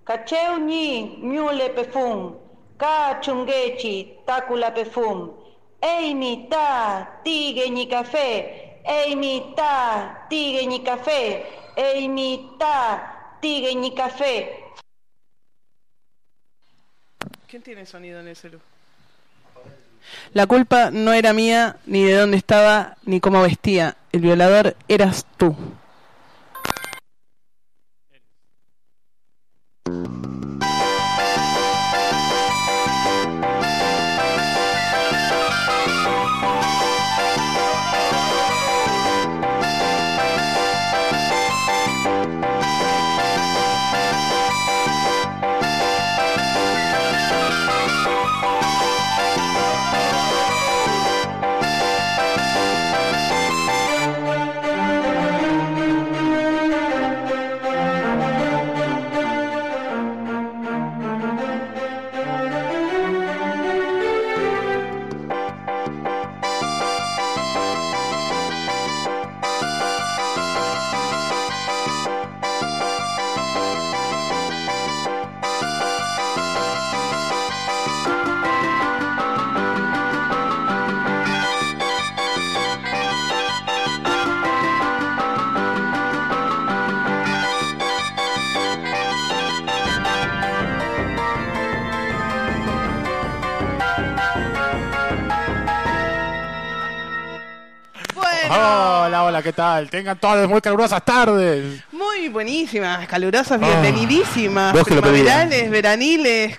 Cacheuni, miule pefum, ca chungechi, tacula pefum, eimi ta, tige ni café, eimi ta, tige ni café, eimi ta, tige ni café. ¿Quién tiene sonido en el celu? La culpa no era mía, ni de dónde estaba, ni cómo vestía. El violador eras tú. Hola, ¿qué tal? Tengan todas muy calurosas tardes. Muy buenísimas, calurosas, bienvenidísimas, vos que lo primaverales, veraniles,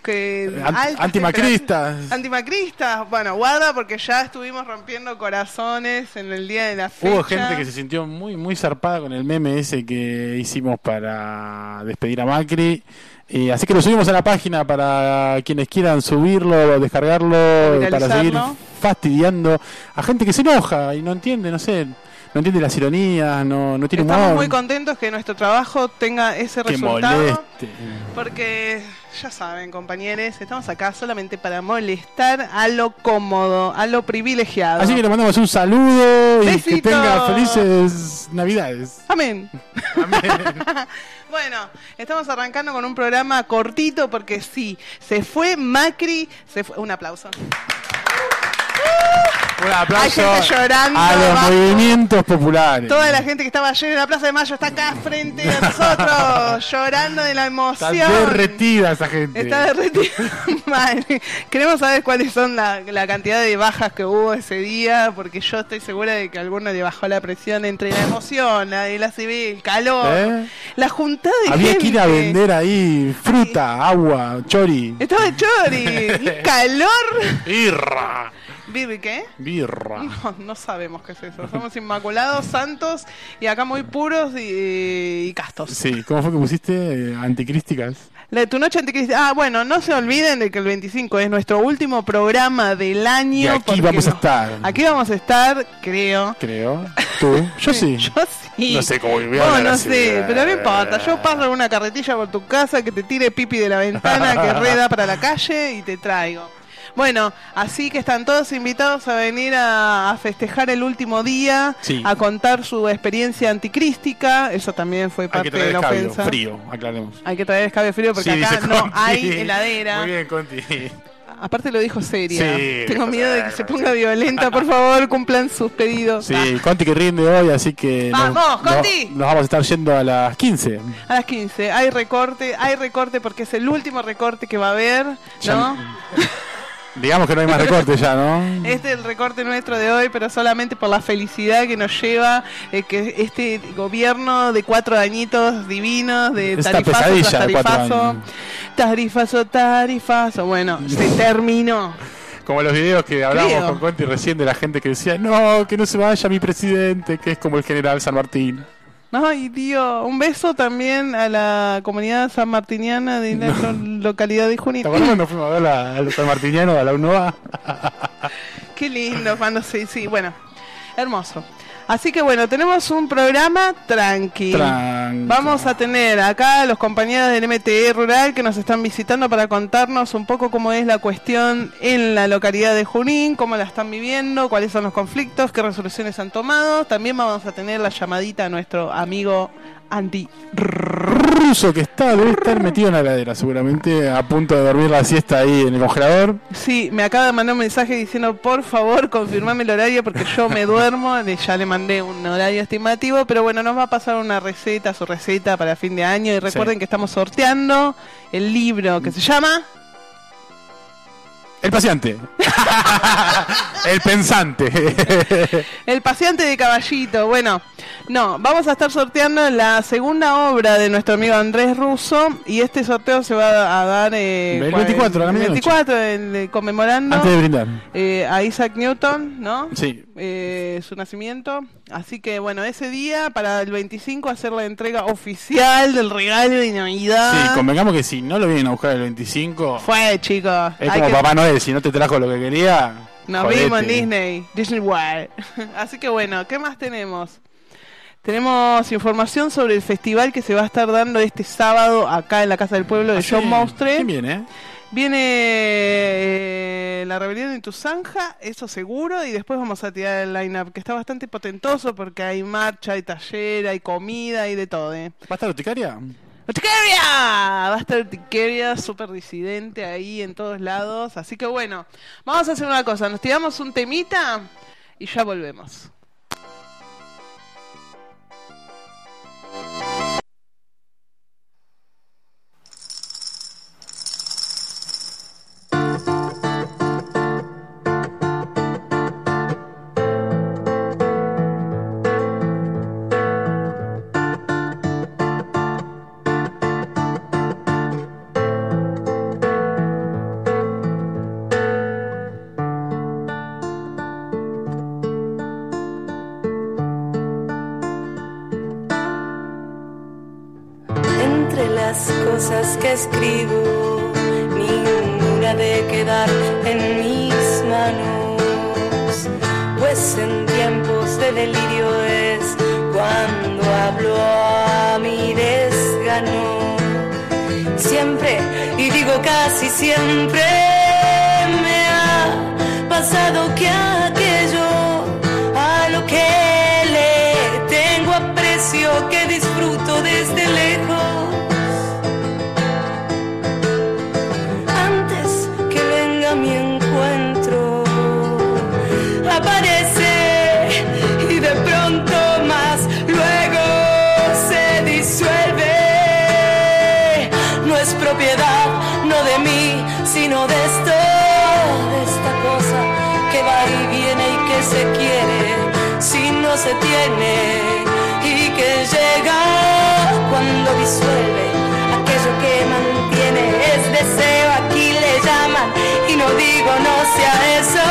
antimacristas. Antimacristas. Bueno, guarda porque ya estuvimos rompiendo corazones en el día de la fecha. Hubo gente que se sintió muy zarpada con el meme ese que hicimos para despedir a Macri. Así que lo subimos a la página para quienes quieran subirlo, descargarlo, para seguir fastidiando a gente que se enoja y no entiende, no entiende las ironías, no tiene humor. Estamos muy contentos que nuestro trabajo tenga ese resultado. Moleste. Porque ya saben, compañeros, estamos acá solamente para molestar a lo cómodo, a lo privilegiado. Así que le mandamos un saludo y ¡besito! Que tenga felices Navidades. Amén. Amén. Bueno, estamos arrancando con un programa cortito porque sí, se fue Macri, un aplauso. Un aplauso Hay gente llorando a los movimientos populares. Toda la gente que estaba ayer en la Plaza de Mayo está acá frente a nosotros, llorando de la emoción. Está derretida esa gente. Está derretida. Vale. Queremos saber cuáles son la cantidad de bajas que hubo ese día, porque yo estoy segura de que a alguno le bajó la presión entre la emoción, la civil, el calor, la juntada de Había gente. que ir a vender ahí fruta, agua, chori. Estaba el chori, y calor. Birra. ¿Birra qué? Birra. No sabemos qué es eso. Somos inmaculados, santos y acá muy puros y castos. Sí, ¿cómo fue que pusiste anticrísticas? Tu noche anticrística. Bueno, no se olviden de que el 25 es nuestro último programa del año. Y aquí vamos a estar. Aquí vamos a estar, creo. ¿Tú? Yo sí. Yo sí. No sé cómo voy a hablar no así. sé, pero no importa. Yo paso una carretilla por tu casa que te tire pipi de la ventana, que rueda para la calle y te traigo. Bueno, así que están todos invitados a venir a festejar el último día, sí, a contar su experiencia anticrística. Eso también fue parte de la ofensa. Frío, aclaremos. Hay que traer escabio frío porque acá no hay heladera. Muy bien, Conti. Aparte lo dijo seria. Sí, tengo miedo de que se ponga violenta. Por favor, cumplan sus pedidos. Sí, Conti que rinde hoy, así que... ¡Vamos, Conti! Nos vamos a estar yendo a las 15. A las 15. Hay recorte porque es el último recorte que va a haber, ¿no? Digamos que no hay más recortes ya, ¿no? Este es el recorte nuestro de hoy, pero solamente por la felicidad que nos lleva que este gobierno de 4 añitos divinos, de tarifazo tras tarifazo, bueno, se terminó. Como los videos que hablábamos con Conti recién de la gente que decía, no, que no se vaya mi presidente, que es como el general San Martín. Ay, Dios, un beso también a la comunidad sanmartiniana de la localidad de Junín. ¿Te acuerdas cuando fuimos a ver a los sanmartinianos, a la UNOA? Qué lindo, cuando sí, bueno, hermoso. Así que bueno, tenemos un programa tranqui. Vamos a tener acá a los compañeros del MTE Rural que nos están visitando para contarnos un poco cómo es la cuestión en la localidad de Junín, cómo la están viviendo, cuáles son los conflictos, qué resoluciones han tomado. También vamos a tener la llamadita a nuestro amigo Andy Russo, que debe estar metido en la heladera seguramente, a punto de dormir la siesta ahí en el congelador. Sí, me acaba de mandar un mensaje diciendo, por favor, confirmame el horario porque yo me duermo. Ya le mandé un horario estimativo, pero bueno, nos va a pasar su receta para fin de año. Y recuerden que estamos sorteando el libro que se llama... El paciente. El pensante. El paciente de Caballito. Bueno, no, vamos a estar sorteando la segunda obra de nuestro amigo Andrés Russo. Y este sorteo se va a dar el 24, a la medianoche. 24, conmemorando antes de brindar a Isaac Newton, ¿no? Sí. Su nacimiento. Así que bueno, ese día para el 25 hacer la entrega oficial del regalo de Navidad. Sí, convengamos que si no lo vienen a buscar el 25... Fue, chicos. Es como Papá Noel, si no te trajo lo que quería... Nos vimos en Disney World. Así que bueno, ¿qué más tenemos? Tenemos información sobre el festival que se va a estar dando este sábado acá en la Casa del Pueblo de John Mostre. ¿Quién viene? Viene La Rebelión en tu Zanja, eso seguro, y después vamos a tirar el line-up, que está bastante potentoso porque hay marcha, hay taller, hay comida, hay de todo. ¿Va a estar Urticaria? ¡Urticaria! Va a estar Urticaria, súper disidente ahí en todos lados. Así que bueno, vamos a hacer una cosa, nos tiramos un temita y ya volvemos. Cosas que escribo, ninguna de quedar en mis manos, pues en tiempos de delirio es cuando hablo a mi desgano. Siempre, y digo casi siempre, me ha pasado que aquello a lo que le tengo aprecio, que disfruto desde lejos, mi encuentro aparece y de pronto más luego se disuelve. No es propiedad, no de mí, sino de esta cosa que va y viene y que se quiere si no se tiene, y que llega cuando disuelve aquello que mantiene. Es deseo, aquí le llaman, y no digo no sea eso,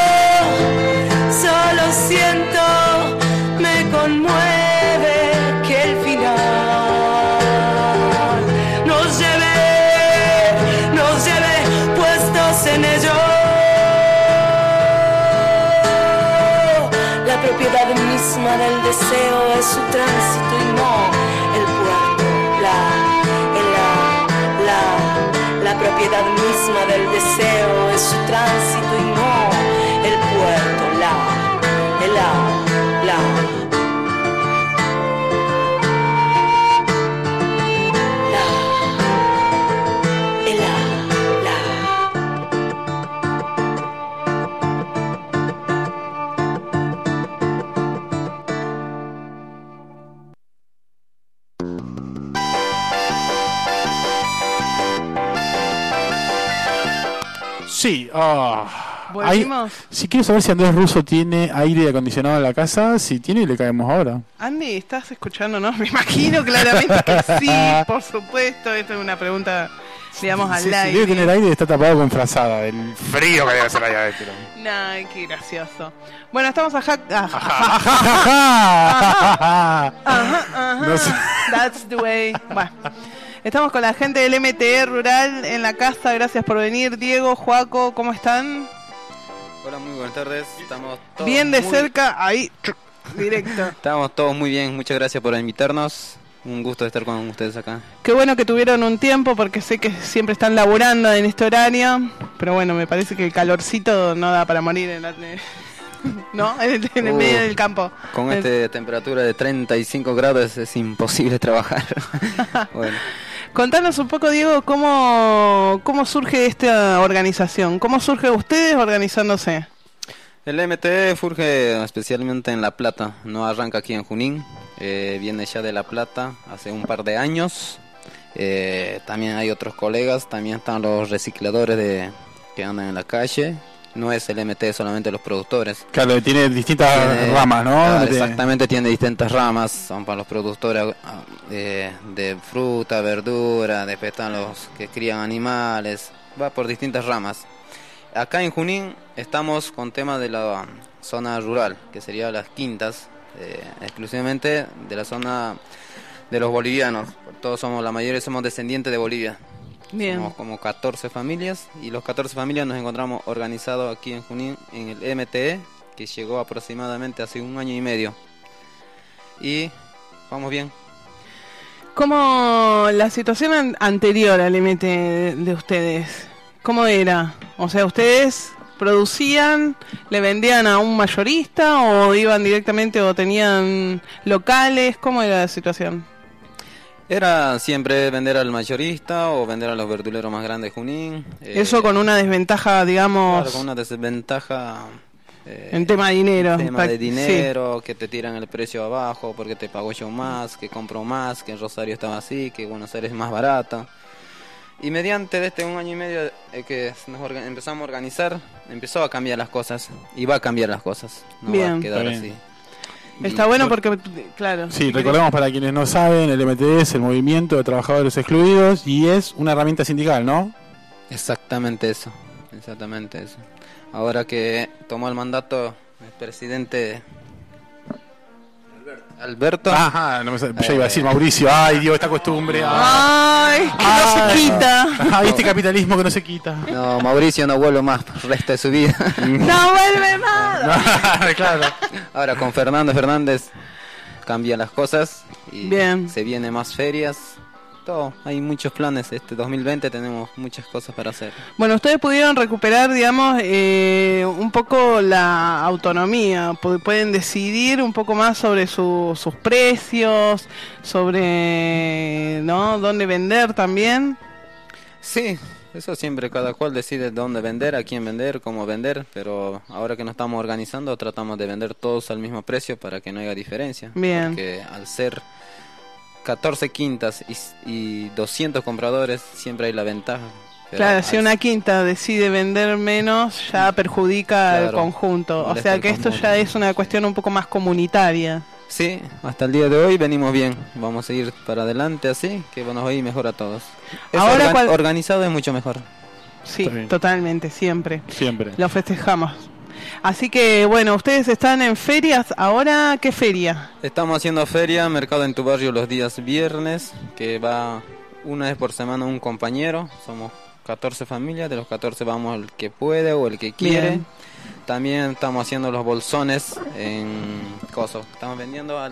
solo siento, me conmueve que el final nos lleve puestos en ello. La propiedad misma del deseo es su tránsito y no el puerto, la propiedad misma del deseo es su tránsito y no el puerto, Sí, Si quiero saber si Andrés Russo tiene aire acondicionado en la casa. Si tiene, le caemos ahora. Andy, ¿estás escuchándonos? Me imagino claramente que sí, por supuesto. Esta es una pregunta, digamos, al aire. Si debe tener aire, está tapado con frazada del frío que debe hacer allá adentro. Ay, qué gracioso. Bueno, estamos Ajá. No sé. That's the way. Bueno. Estamos con la gente del MTE Rural en la casa, gracias por venir. Diego, Joaco, ¿cómo están? Hola, muy buenas tardes. Estamos todos bien de cerca, ahí, directo. Estamos todos muy bien, muchas gracias por invitarnos. Un gusto estar con ustedes acá. Qué bueno que tuvieron un tiempo, porque sé que siempre están laburando en este horario. Pero bueno, me parece que el calorcito no da para morir en la... ¿no? En el medio del campo. Con esta temperatura de 35 grados es imposible trabajar. Bueno. Contanos un poco, Diego, cómo surge esta organización. ¿Cómo surge ustedes organizándose? El MTE surge especialmente en La Plata, no arranca aquí en Junín, viene ya de La Plata hace un par de años. También hay otros colegas, también están los recicladores que andan en la calle. No es el MTE solamente los productores. Claro, tiene distintas ramas, ¿no? Claro, exactamente, tiene distintas ramas. Son para los productores de fruta, verdura, después están los que crían animales. Va por distintas ramas. Acá en Junín estamos con tema de la zona rural, que serían las quintas, exclusivamente de la zona de los bolivianos. Todos la mayoría somos descendientes de Bolivia. Bien. Somos como 14 familias y los 14 familias nos encontramos organizados aquí en Junín en el MTE, que llegó aproximadamente hace 1 año y medio. Y vamos bien. ¿Cómo la situación anterior al MTE de ustedes? ¿Cómo era? O sea, ¿ustedes producían, le vendían a un mayorista o iban directamente o tenían locales? ¿Cómo era la situación? Era siempre vender al mayorista o vender a los verduleros más grandes de Junín. Eso con una desventaja, digamos... Claro, con una desventaja... en tema de dinero. En tema de dinero, sí. Que te tiran el precio abajo porque te pago yo más, que compro más, que en Rosario estaba así, que Buenos Aires es más barato. Y mediante de este 1 año y medio que nos empezamos a organizar, empezó a cambiar las cosas. Y va a cambiar las cosas. No bien. Va a quedar así. Está bueno porque, claro... Sí, recordemos para quienes no saben, el MTE es el Movimiento de Trabajadores Excluidos y es una herramienta sindical, ¿no? Exactamente eso. Ahora que tomó el mandato el presidente Alberto. Ajá, no ya iba a decir Mauricio. Ay, Dios, esta costumbre. Ay, que no se quita. Ay, este capitalismo que no se quita. No, Mauricio no vuelve más por el resto de su vida. No vuelve más. Claro. Ahora con Fernando Fernández cambian las cosas y bien. Se vienen más ferias. Todo, hay muchos planes. Este 2020 tenemos muchas cosas para hacer. Bueno, ustedes pudieron recuperar, digamos, un poco la autonomía. Pueden decidir un poco más sobre sus precios, sobre, ¿no?, dónde vender también. Sí, eso siempre cada cual decide dónde vender, a quién vender, cómo vender. Pero ahora que nos estamos organizando, tratamos de vender todos al mismo precio para que no haya diferencia. Bien. Porque al ser 14 quintas y 200 compradores, siempre hay la ventaja. Claro, si una quinta decide vender menos, ya perjudica al conjunto. O sea que esto ya es una cuestión un poco más comunitaria. Sí, hasta el día de hoy venimos bien. Vamos a ir para adelante así, que nos va a ir mejor a todos. Ahora organizado es mucho mejor. Sí, totalmente, siempre. Siempre. Lo festejamos. Así que, bueno, ustedes están en ferias. Ahora, ¿qué feria? Estamos haciendo feria, Mercado en tu Barrio los días viernes, que va una vez por semana un compañero. Somos 14 familias, de los 14 vamos el que puede o el que quiere. Bien. También estamos haciendo los bolsones en Coso. Estamos vendiendo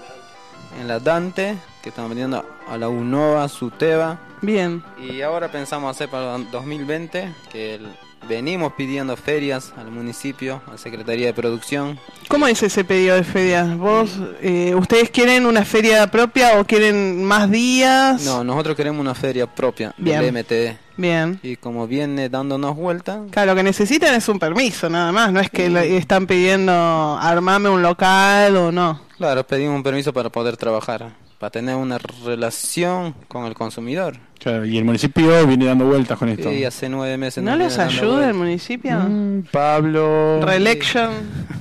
en la Dante, que estamos vendiendo a la Unova, Suteba. Bien. Y ahora pensamos hacer para el 2020, que venimos pidiendo ferias al municipio, a la Secretaría de Producción. ¿Cómo es ese pedido de ferias? ¿Ustedes quieren una feria propia o quieren más días? No, nosotros queremos una feria propia del MTE. Bien. Y como viene dándonos vuelta... Claro, lo que necesitan es un permiso, nada más. No es que están pidiendo armarme un local o no. Claro, pedimos un permiso para poder trabajar, para tener una relación con el consumidor. Claro, y el municipio viene dando vueltas con esto. Sí, hace 9 meses. ¿No les ayuda el municipio? Pablo... Reelection.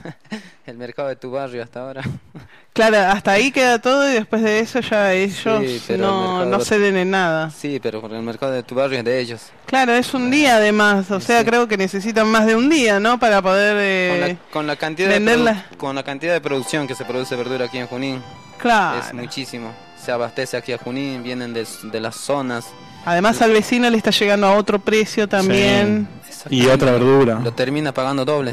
El mercado de tu barrio hasta ahora. Claro, hasta ahí queda todo y después de eso ya ellos no ceden en nada. Sí, pero el mercado de tu barrio es de ellos. Claro, es un día además, o sea, creo que necesitan más de un día, ¿no? Para poder con la cantidad de producción que se produce verdura aquí en Junín. Claro. Es muchísimo. Se abastece aquí a Junín, vienen de las zonas. Además al vecino le está llegando a otro precio también. Sí. Y otra verdura. Lo termina pagando doble.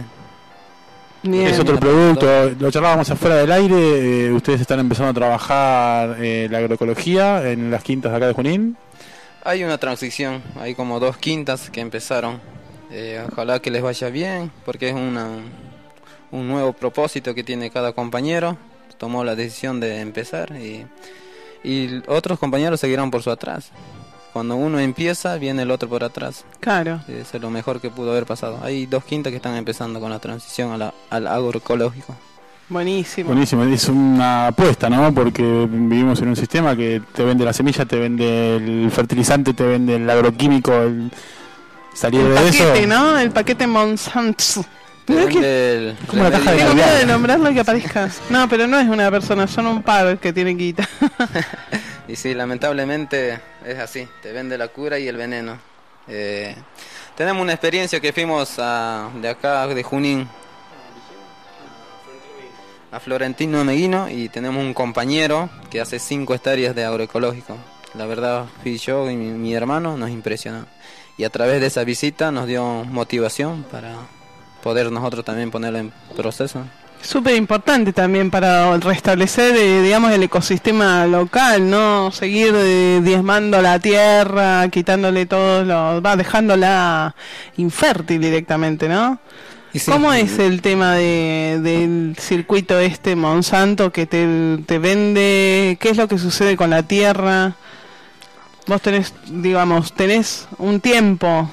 Bien. Es otro producto, lo charlábamos afuera del aire, ustedes están empezando a trabajar la agroecología en las quintas de acá de Junín. Hay una transición, hay como 2 quintas que empezaron, ojalá que les vaya bien, porque es un nuevo propósito que tiene cada compañero, tomó la decisión de empezar y otros compañeros seguirán por su atrás. Cuando uno empieza, viene el otro por atrás. Claro. Eso es lo mejor que pudo haber pasado. Hay 2 quintas que están empezando con la transición al agroecológico. Buenísimo. Buenísimo, es una apuesta, ¿no? Porque vivimos en un sistema que te vende la semilla, te vende el fertilizante, te vende el agroquímico, salir el de paquete, eso. ¿no? El paquete Monsanto. Como la caja de tengo miedo Navidad. de nombrarlo y que aparezca. No, pero no es una persona, son un par que tienen guita. Y sí, lamentablemente es así, te vende la cura y el veneno. Tenemos una experiencia que fuimos de acá, de Junín, a Florentino Meguino, y tenemos un compañero que hace 5 hectáreas de agroecológico. La verdad, fui yo y mi hermano, nos impresionó. Y a través de esa visita nos dio motivación para poder nosotros también ponerlo en proceso. Súper importante también para restablecer, digamos, el ecosistema local, ¿no? Seguir diezmando la tierra, quitándole dejándola infértil directamente, ¿no? Sí. ¿Cómo es el tema del circuito Monsanto que te vende? ¿Qué es lo que sucede con la tierra? Vos tenés un tiempo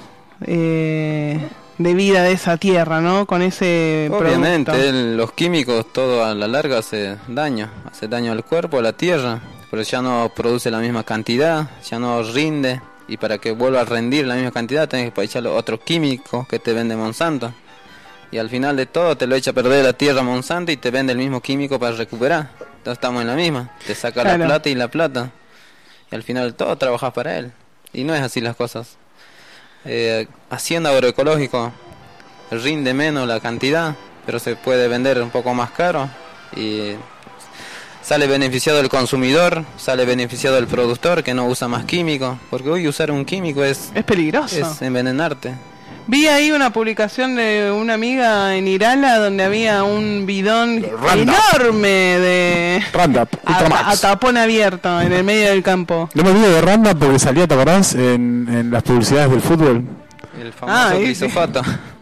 de vida de esa tierra, ¿no? Con ese obviamente los químicos todo a la larga hace daño al cuerpo, a la tierra, pero ya no produce la misma cantidad, ya no rinde, y para que vuelva a rendir la misma cantidad tenés que echarle otros químicos que te vende Monsanto, y al final de todo te lo echa a perder la tierra Monsanto y te vende el mismo químico para recuperar. Entonces estamos en la misma, te saca la plata y al final de todo trabajas para él, y no es así las cosas. Haciendo agroecológico rinde menos la cantidad, pero se puede vender un poco más caro y sale beneficiado el consumidor, sale beneficiado el productor que no usa más químicos, porque hoy usar un químico es peligroso, es envenenarte. Vi ahí una publicación de una amiga en Irala donde había un bidón enorme de Roundup, a tapón abierto en el medio del campo. No me olvido de Roundup porque salía, ¿te acordás? En las publicidades del fútbol. El famoso glifosato.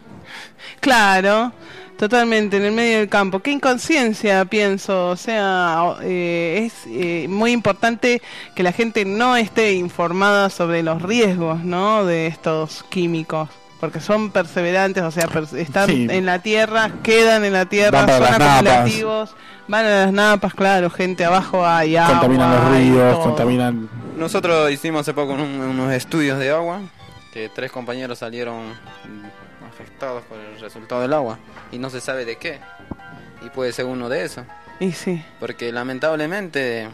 Claro, totalmente, en el medio del campo. Qué inconsciencia, pienso. O sea, es muy importante que la gente no esté informada sobre los riesgos, ¿no?, de estos químicos. Porque son perseverantes, o sea, están en la tierra, quedan en la tierra, son acumulativos, van a las napas, claro, gente abajo hay agua. Contaminan los ríos, contaminan... Nosotros hicimos hace poco unos estudios de agua, que 3 compañeros salieron afectados por el resultado del agua, y no se sabe de qué, y puede ser uno de esos. Y sí. Porque lamentablemente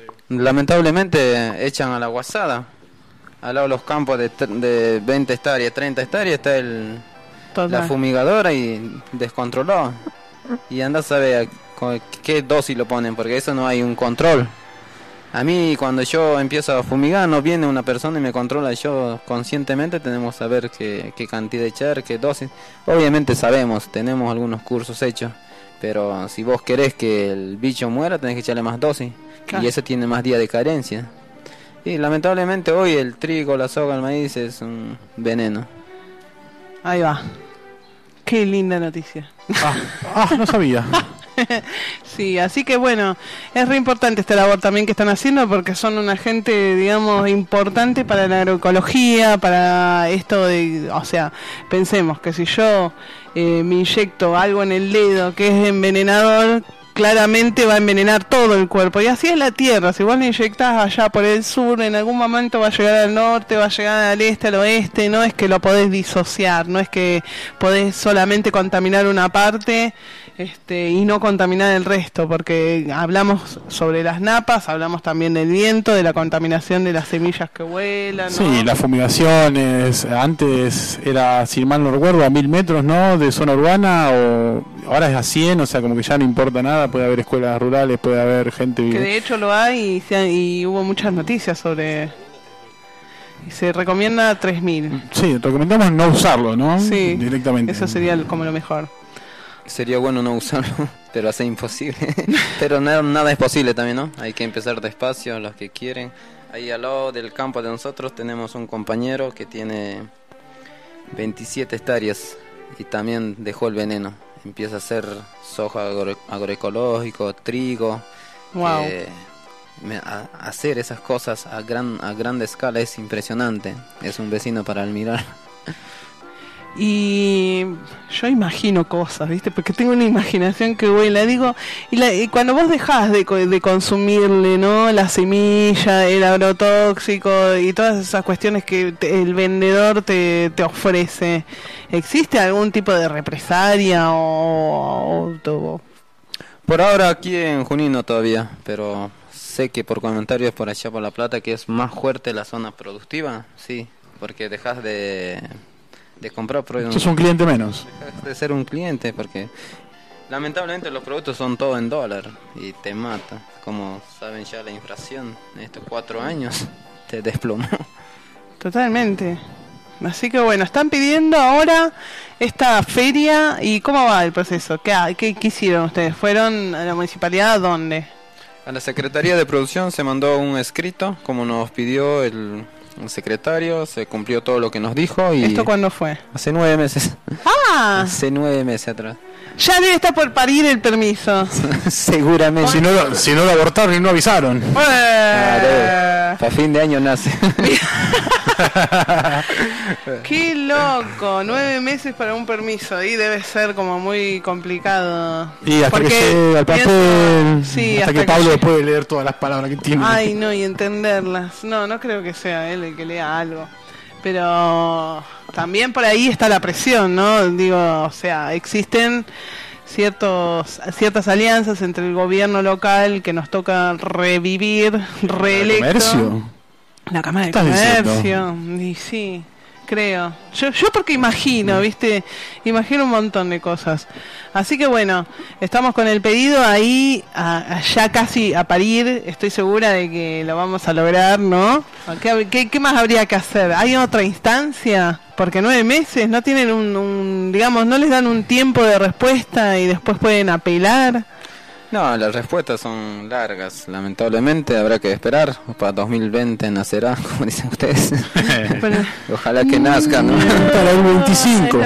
echan a la guasada. Al lado de los campos de 20 hectáreas, 30 hectáreas está la fumigadora y descontrolado. Y anda a saber qué dosis lo ponen, porque eso no hay un control. A mí cuando yo empiezo a fumigar no viene una persona y me controla, yo conscientemente tenemos que saber qué cantidad echar, qué dosis. Obviamente sabemos, tenemos algunos cursos hechos, pero si vos querés que el bicho muera tenés que echarle más dosis, claro. Y eso tiene más días de carencia. Y lamentablemente hoy el trigo, la soja, el maíz es un veneno. Ahí va. Qué linda noticia. No sabía. Sí, así que bueno, es re importante esta labor también que están haciendo, porque son un agente, digamos, importante para la agroecología, para esto de, o sea, pensemos que si yo me inyecto algo en el dedo que es envenenador, claramente va a envenenar todo el cuerpo, y así es la tierra. Si vos le inyectás allá por el sur, en algún momento va a llegar al norte, va a llegar al este, al oeste. No es que lo podés disociar, no es que podés solamente contaminar una parte y no contaminar el resto, porque hablamos sobre las napas, hablamos también del viento, de la contaminación de las semillas que vuelan, ¿no? Sí, las fumigaciones, antes era, si mal no recuerdo, a 1000 metros, ¿no?, de zona urbana, o ahora es a 100, o sea, como que ya no importa nada, puede haber escuelas rurales, puede haber gente... Que de hecho lo hay, y hubo muchas noticias sobre... Y se recomienda 3000. Sí, recomendamos no usarlo, ¿no? Sí, directamente. Eso sería como lo mejor. Sería bueno no usarlo, pero hace imposible. Pero nada es posible también, ¿no? Hay que empezar despacio, los que quieren. Ahí al lado del campo de nosotros tenemos un compañero que tiene 27 hectáreas y también dejó el veneno. empieza a hacer soja agroecológico, trigo. Wow. Hacer esas cosas a grande escala es impresionante. Es un vecino para admirar. Y yo imagino cosas, ¿viste? Porque tengo una imaginación que vuela. Digo, y cuando vos dejás de consumirle, ¿no? La semilla, el agrotóxico y todas esas cuestiones que el vendedor te ofrece, ¿existe algún tipo de represalia o? Por ahora aquí en Junín no todavía, pero sé que por comentarios por allá por La Plata que es más fuerte la zona productiva, sí, porque dejas de comprar productos. Sos un cliente menos. Dejas de ser un cliente porque lamentablemente los productos son todo en dólar y te mata. Como saben ya la inflación en estos 4 años te desplomó. Totalmente. Así que bueno, están pidiendo ahora esta feria. ¿Y cómo va el proceso? ¿Qué hicieron ustedes? ¿Fueron a la municipalidad? ¿Dónde? A la Secretaría de Producción se mandó un escrito como nos pidió el secretario, se cumplió todo lo que nos dijo. Y ¿esto cuándo fue? Hace 9 meses. ¡Ah! Hace 9 meses atrás. Ya debe estar por parir el permiso. Seguramente. Si no lo abortaron y no avisaron. Para fin de año nace. Qué loco, 9 meses para un permiso. Ahí debe ser como muy complicado. Y hasta que llegue al papel, sí, hasta que Pablo puede leer todas las palabras que tiene. Ay, no, y entenderlas. No creo que sea él el que lea algo. Pero también por ahí está la presión, ¿no? Digo, o sea, existen ciertas alianzas entre el gobierno local que nos toca revivir, reelecto. La Cámara de Comercio. Y sí, creo. Yo porque imagino, ¿viste? Imagino un montón de cosas. Así que bueno, estamos con el pedido ahí, ya casi a parir. Estoy segura de que lo vamos a lograr, ¿no? ¿Qué más habría que hacer? ¿Hay otra instancia? Porque 9 meses no tienen digamos, no les dan un tiempo de respuesta y después pueden apelar. No, las respuestas son largas, lamentablemente habrá que esperar, para 2020 nacerá, como dicen ustedes. Ojalá que nazca, ¿no? Para el 25.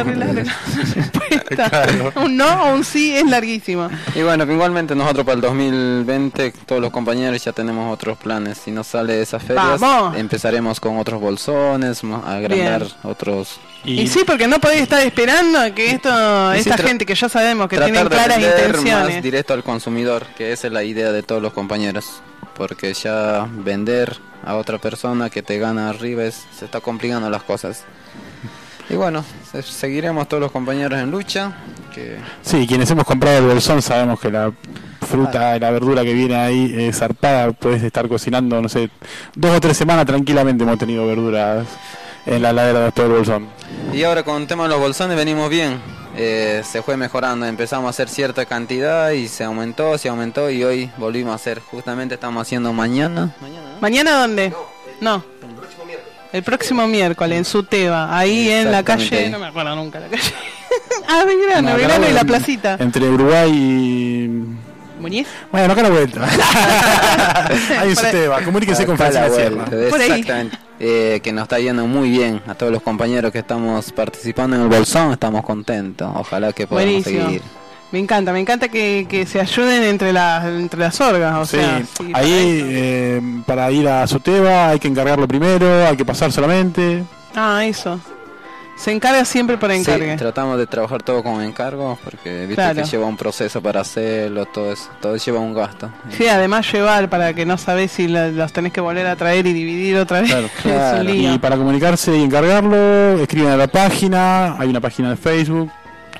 Claro. Un no o un sí es larguísimo. Y bueno, igualmente nosotros para el 2020, todos los compañeros ya tenemos otros planes. Si no sale de esas ferias, empezaremos con otros bolsones, a agrandar otros. Y sí, porque no podéis estar esperando a que esta gente que ya sabemos que tienen claras intenciones. Más directo al consumidor, que esa es la idea de todos los compañeros. Porque ya vender a otra persona que te gana arriba se está complicando las cosas. Y bueno, seguiremos todos los compañeros en lucha. Sí, quienes hemos comprado el bolsón sabemos que la fruta y la verdura que viene ahí zarpada, puedes estar cocinando, no sé, 2 o 3 semanas tranquilamente hemos tenido verduras en la heladera después del bolsón. Y ahora con el tema de los bolsones venimos bien, se fue mejorando, empezamos a hacer cierta cantidad y se aumentó y hoy volvimos a hacer, justamente estamos haciendo mañana. ¿Mañana dónde? No. El próximo miércoles en Suteba, ahí en la calle, no me acuerdo nunca la calle. Belgrano y la placita. Entre Uruguay y ¿Muñiz? Bueno, acá a la vuelta. Ahí en Suteba, comuníquese con Francina Sierra. Exactamente. Que nos está yendo muy bien a todos los compañeros que estamos participando en el bolsón, estamos contentos. Ojalá que podamos seguir. Me encanta que se ayuden entre las orgas, o sea, sí, ahí para ir a Suteba hay que encargarlo primero, hay que pasar solamente. Eso. Se encarga siempre por encargue. Sí, tratamos de trabajar todo con encargo porque viste que lleva un proceso para hacerlo, todo eso, todo lleva un gasto. Sí, además llevar para que no sabés si los tenés que volver a traer y dividir otra vez. Claro. Es un lío. Y para comunicarse y encargarlo, escriben a la página, hay una página de Facebook.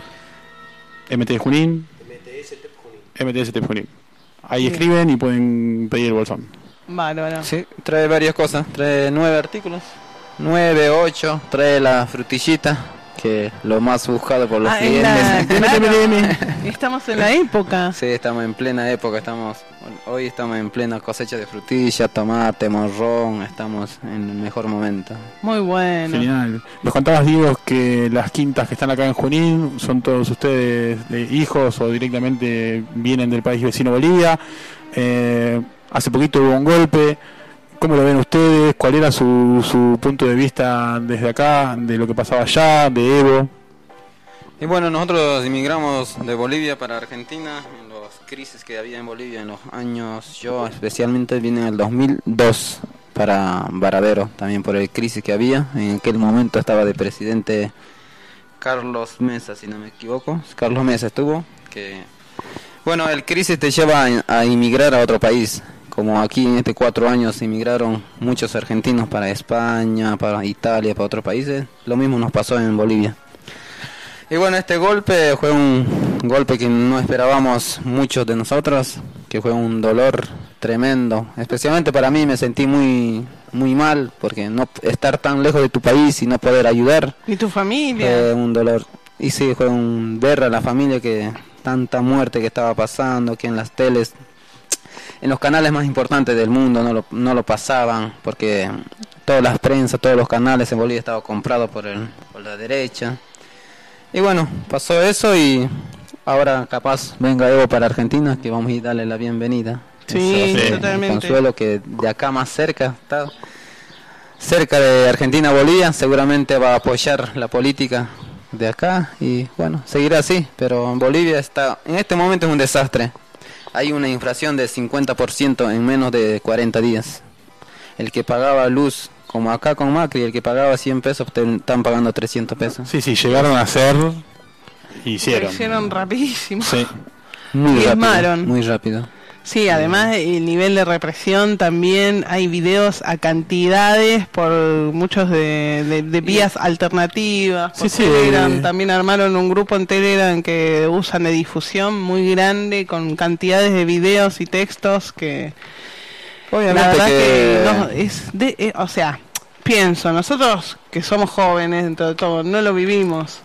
MT Junín. MTS Tep Junín. Ahí escriben y pueden pedir el bolsón. Bárbaro. Sí, trae varias cosas. Trae 9 artículos. 9, 8. Trae la frutillita, que es lo más buscado por los clientes. Estamos en la época. Sí, estamos en plena época. Hoy estamos en plena cosecha de frutilla, tomate, morrón. Estamos en el mejor momento. Muy bueno. Genial. Nos contabas, Diego, que las quintas que están acá en Junín son todos ustedes hijos o directamente vienen del país vecino Bolivia. Hace poquito hubo un golpe. ¿Cómo lo ven ustedes? ¿Cuál era su punto de vista desde acá, de lo que pasaba allá, de Evo? Y bueno, nosotros emigramos de Bolivia para Argentina en los crisis que había en Bolivia en los años, yo especialmente vine en el 2002 para Baradero, también por el crisis que había. En aquel momento estaba de presidente Carlos Mesa, si no me equivoco. Carlos Mesa estuvo, que bueno, el crisis te lleva a emigrar a otro país. Como aquí en 4 años emigraron muchos argentinos para España, para Italia, para otros países, lo mismo nos pasó en Bolivia. Y bueno, este golpe fue un golpe que no esperábamos muchos de nosotros, que fue un dolor tremendo. Especialmente para mí me sentí muy mal, porque no estar tan lejos de tu país y no poder ayudar. ¿Y tu familia? Fue un dolor. Y sí, fue un ver a la familia que tanta muerte que estaba pasando, que en las teles, en los canales más importantes del mundo no lo pasaban, porque todas las prensas, todos los canales en Bolivia estaban comprados por la derecha. Y bueno, pasó eso y ahora capaz venga Evo para Argentina, que vamos a ir a darle la bienvenida. Sí, totalmente. Consuelo que de acá más cerca, está cerca de Argentina, Bolivia, seguramente va a apoyar la política de acá y bueno, seguirá así, pero en Bolivia en este momento es un desastre. Hay una inflación de 50% en menos de 40 días. El que pagaba luz, como acá con Macri, el que pagaba 100 pesos, te están pagando 300 pesos. Sí, llegaron a hacer, hicieron. Lo hicieron rapidísimo. Sí. Muy rápido. Sí, además el nivel de represión también, hay videos a cantidades por muchos de vías alternativas. Por Telegram, también armaron un grupo en Telegram que usan de difusión muy grande con cantidades de videos y textos que... Obviamente la verdad que o sea, pienso, nosotros que somos jóvenes dentro de todo, no vivimos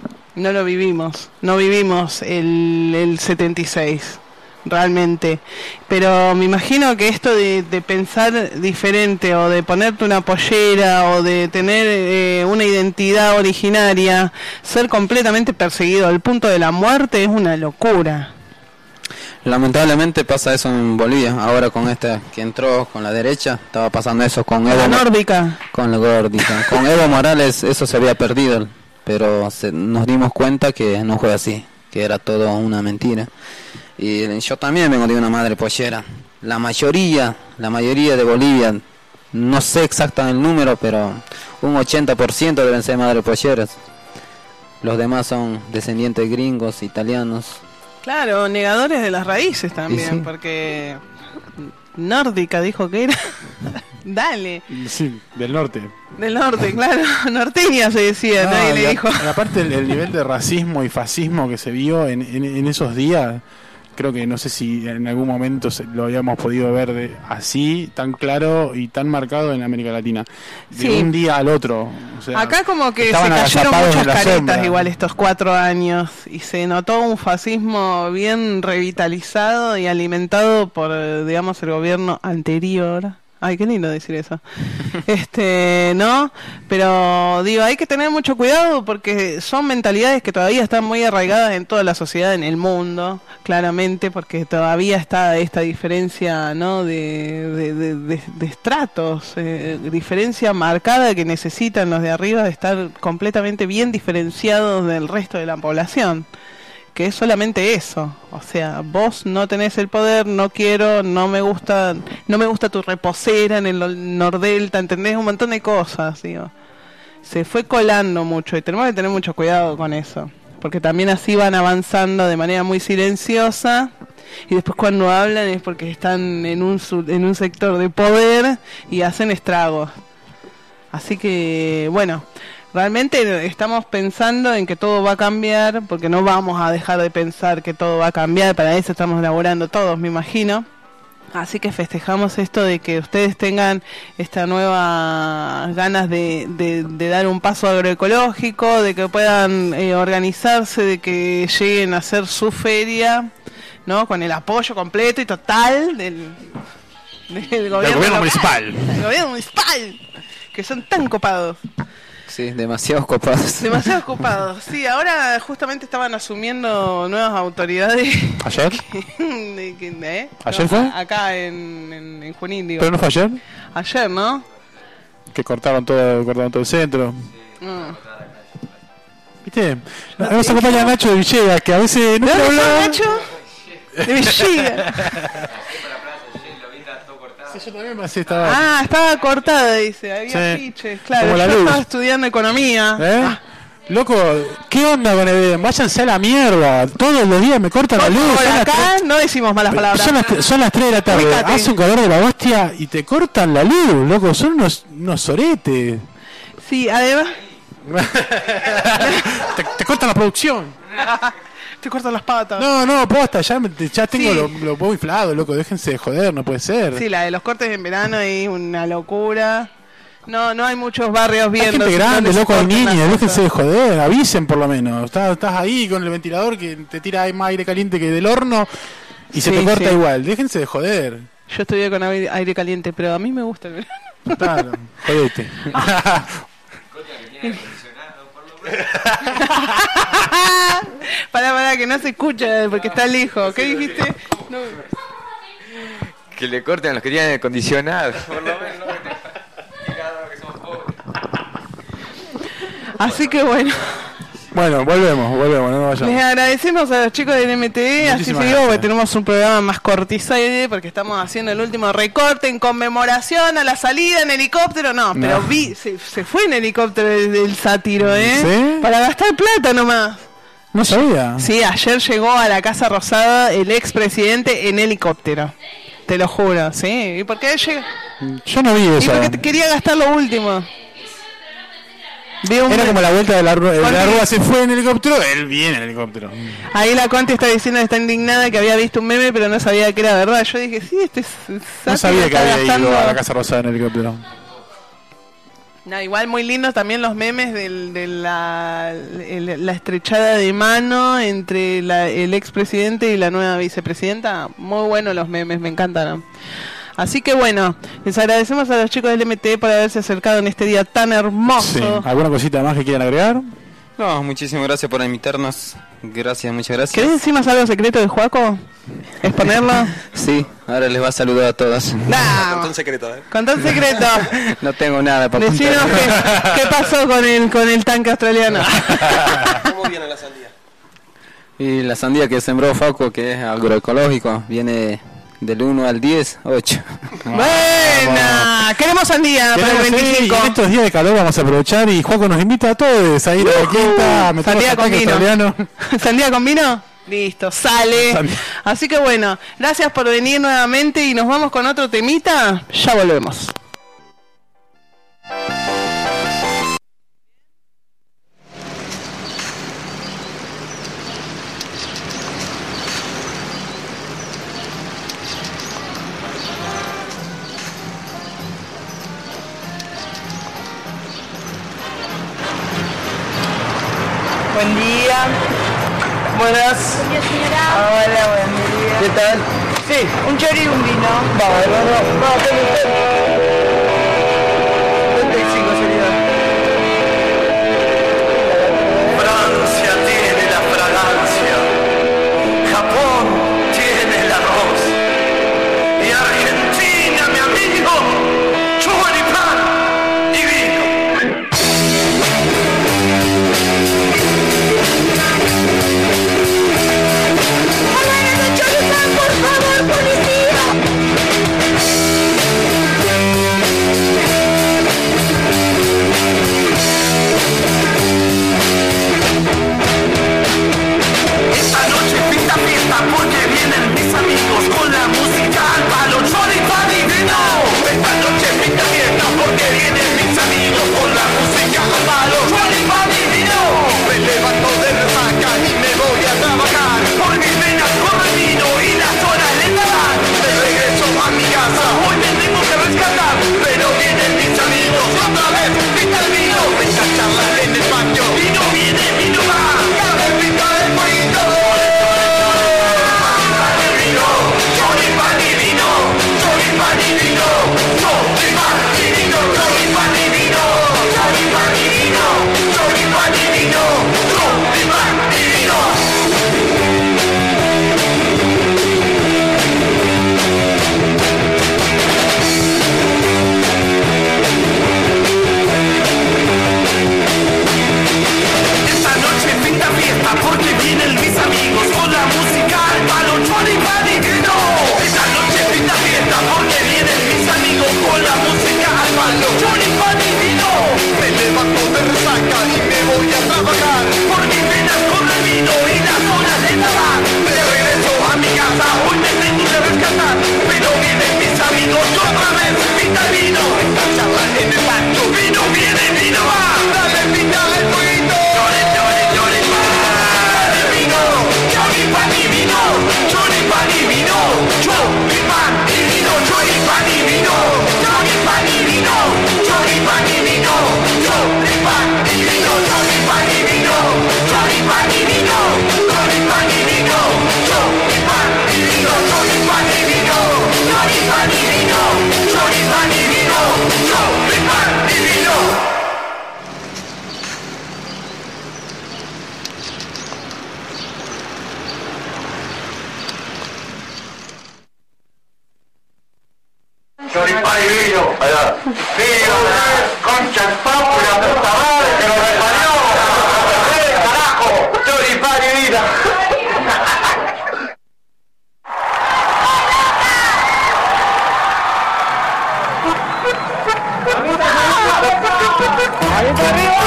el 76, realmente, pero me imagino que esto de pensar diferente o de ponerte una pollera o de tener una identidad originaria, ser completamente perseguido al punto de la muerte es una locura. Lamentablemente pasa eso en Bolivia. Ahora con que entró con la derecha, estaba pasando eso con Evo. La nórdica. Con la nórdica. Con Evo Morales eso se había perdido, pero nos dimos cuenta que no fue así, que era todo una mentira. Y yo también vengo de una madre pollera. La mayoría de Bolivia, no sé exactamente el número, pero un 80% deben ser madres polleras. Los demás son descendientes gringos, italianos. Claro, negadores de las raíces también, sí. Porque nórdica dijo que era. Dale. Sí, del norte. Del norte, claro. Norteña se decía, nadie le dijo. Aparte el nivel de racismo y fascismo que se vio en esos días, creo que no sé si en algún momento lo habíamos podido ver así, tan claro y tan marcado en América Latina. De un día al otro. O sea, acá como que se cayeron muchas caretas igual estos 4 años y se notó un fascismo bien revitalizado y alimentado por, digamos, el gobierno anterior. Ay, qué lindo decir eso. ¿No? Pero digo, hay que tener mucho cuidado porque son mentalidades que todavía están muy arraigadas en toda la sociedad, en el mundo, claramente, porque todavía está esta diferencia, ¿no? de estratos, diferencia marcada que necesitan los de arriba de estar completamente bien diferenciados del resto de la población. Que es solamente eso, o sea, vos no tenés el poder, no me gusta tu reposera en el Nordelta, ¿entendés? Un montón de cosas, digo. Se fue colando mucho y tenemos que tener mucho cuidado con eso, porque también así van avanzando de manera muy silenciosa y después cuando hablan es porque están en un sector de poder y hacen estragos. Así que, bueno... Realmente estamos pensando en que todo va a cambiar, porque no vamos a dejar de pensar que todo va a cambiar, para eso estamos laburando todos, me imagino. Así que festejamos esto de que ustedes tengan esta nueva ganas de dar un paso agroecológico, de que puedan organizarse, de que lleguen a hacer su feria, ¿no? Con el apoyo completo y total del gobierno municipal. Del gobierno municipal, que son tan copados. Sí, demasiado copados. Demasiado copados. Sí, ahora justamente estaban asumiendo nuevas autoridades. ¿Ayer? ¿Ayer fue? Acá en Junín, digo. ¿Pero no fue ayer? Ayer, ¿no? Que cortaron todo el centro. ¿Viste? Nos acompaña Nacho de Villegas, que a veces no quiere hablar. Nacho? De Villegas. Sí, yo también me hacía esta. Estaba cortada, dice. Había fiches, claro. Yo estaba estudiando economía. Loco, ¿qué onda con el? Váyanse a la mierda. Todos los días me cortan la luz. Acá no decimos malas palabras. Son las 3 de la tarde. Hace un calor de la hostia y te cortan la luz, loco. Son unos soretes. Sí, además. te cortan la producción. Te cortan las patas. No, posta, ya tengo lo puedo inflado, loco. Déjense de joder, no puede ser. Sí, la de los cortes en verano es una locura. No hay muchos barrios viendo. Hay gente grande, loco, hay niños, déjense de joder, avisen por lo menos. Estás ahí con el ventilador que te tira más aire caliente que del horno y se te corta igual. Déjense de joder. Yo estudié con aire caliente, pero a mí me gusta el verano. Claro, jodete. Pará, que no se escucha porque está el hijo. ¿Qué dijiste? No. Que le corten a los que tienen el acondicionado. Por lo menos. Así que bueno. Bueno, volvemos, no nos vayamos. Les agradecemos a los chicos del MTE, así seguimos, porque tenemos un programa más cortizoide, porque estamos haciendo el último recorte en conmemoración a la salida en helicóptero. Pero se fue en helicóptero el sátiro, ¿Sí? Para gastar plata nomás. No sabía. Sí, ayer llegó a la Casa Rosada el expresidente en helicóptero. Te lo juro, ¿sí? ¿Y por qué llega? Yo no vi eso. Y porque quería gastar lo último. Era como la vuelta de la Rúa se fue en helicóptero, él viene en helicóptero. Ahí la Conti está diciendo que está indignada, que había visto un meme pero no sabía que era verdad. Yo dije, sí, no sabía que había ido a la Casa Rosada en helicóptero. No, igual muy lindos también los memes de la estrechada de mano entre el expresidente y la nueva vicepresidenta. Muy buenos los memes, me encantan. Así que bueno, les agradecemos a los chicos del MTE por haberse acercado en este día tan hermoso. Sí. ¿Alguna cosita más que quieran agregar? No, muchísimas gracias por invitarnos. Gracias, muchas gracias. ¿Querés decir más algo secreto de Juaco? ¿Exponerlo? Sí, ahora les va a saludar a todos. Contá un secreto, Contá un secreto. No tengo nada para contar. Decinos qué pasó con el tanque australiano. ¿Cómo viene la sandía? Y la sandía que sembró Faco, que es agroecológico, viene del 1 al 10, 8. Buena, queremos sandía para el 25. Y en estos días de calor vamos a aprovechar y Juaco nos invita a todos a ir a la quinta, a sandía con vino. ¿Sandía con vino? Listo, sale. Así que bueno, gracias por venir nuevamente y nos vamos con otro temita. Ya volvemos. Buen día. Buenas. Buen día, señora. Hola, buen día. ¿Qué tal? Sí, un chori y un vino. Vamos, 35, señora. Francia tiene la fragancia, Japón tiene el arroz y Argentina, mi amigo, choripán y vino. ¡Háganos un choripán, por favor, policía! nada. Concha el papo y la puta madre que lo reparió. Carajo, choripán y vida. Ahí está arriba.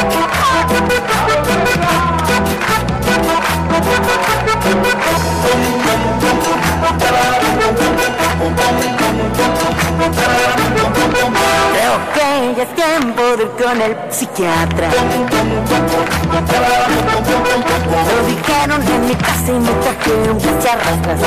Creo que ya es tiempo de ir con el psiquiatra. Lo dijeron en mi casa y me trajeron cacharrascas.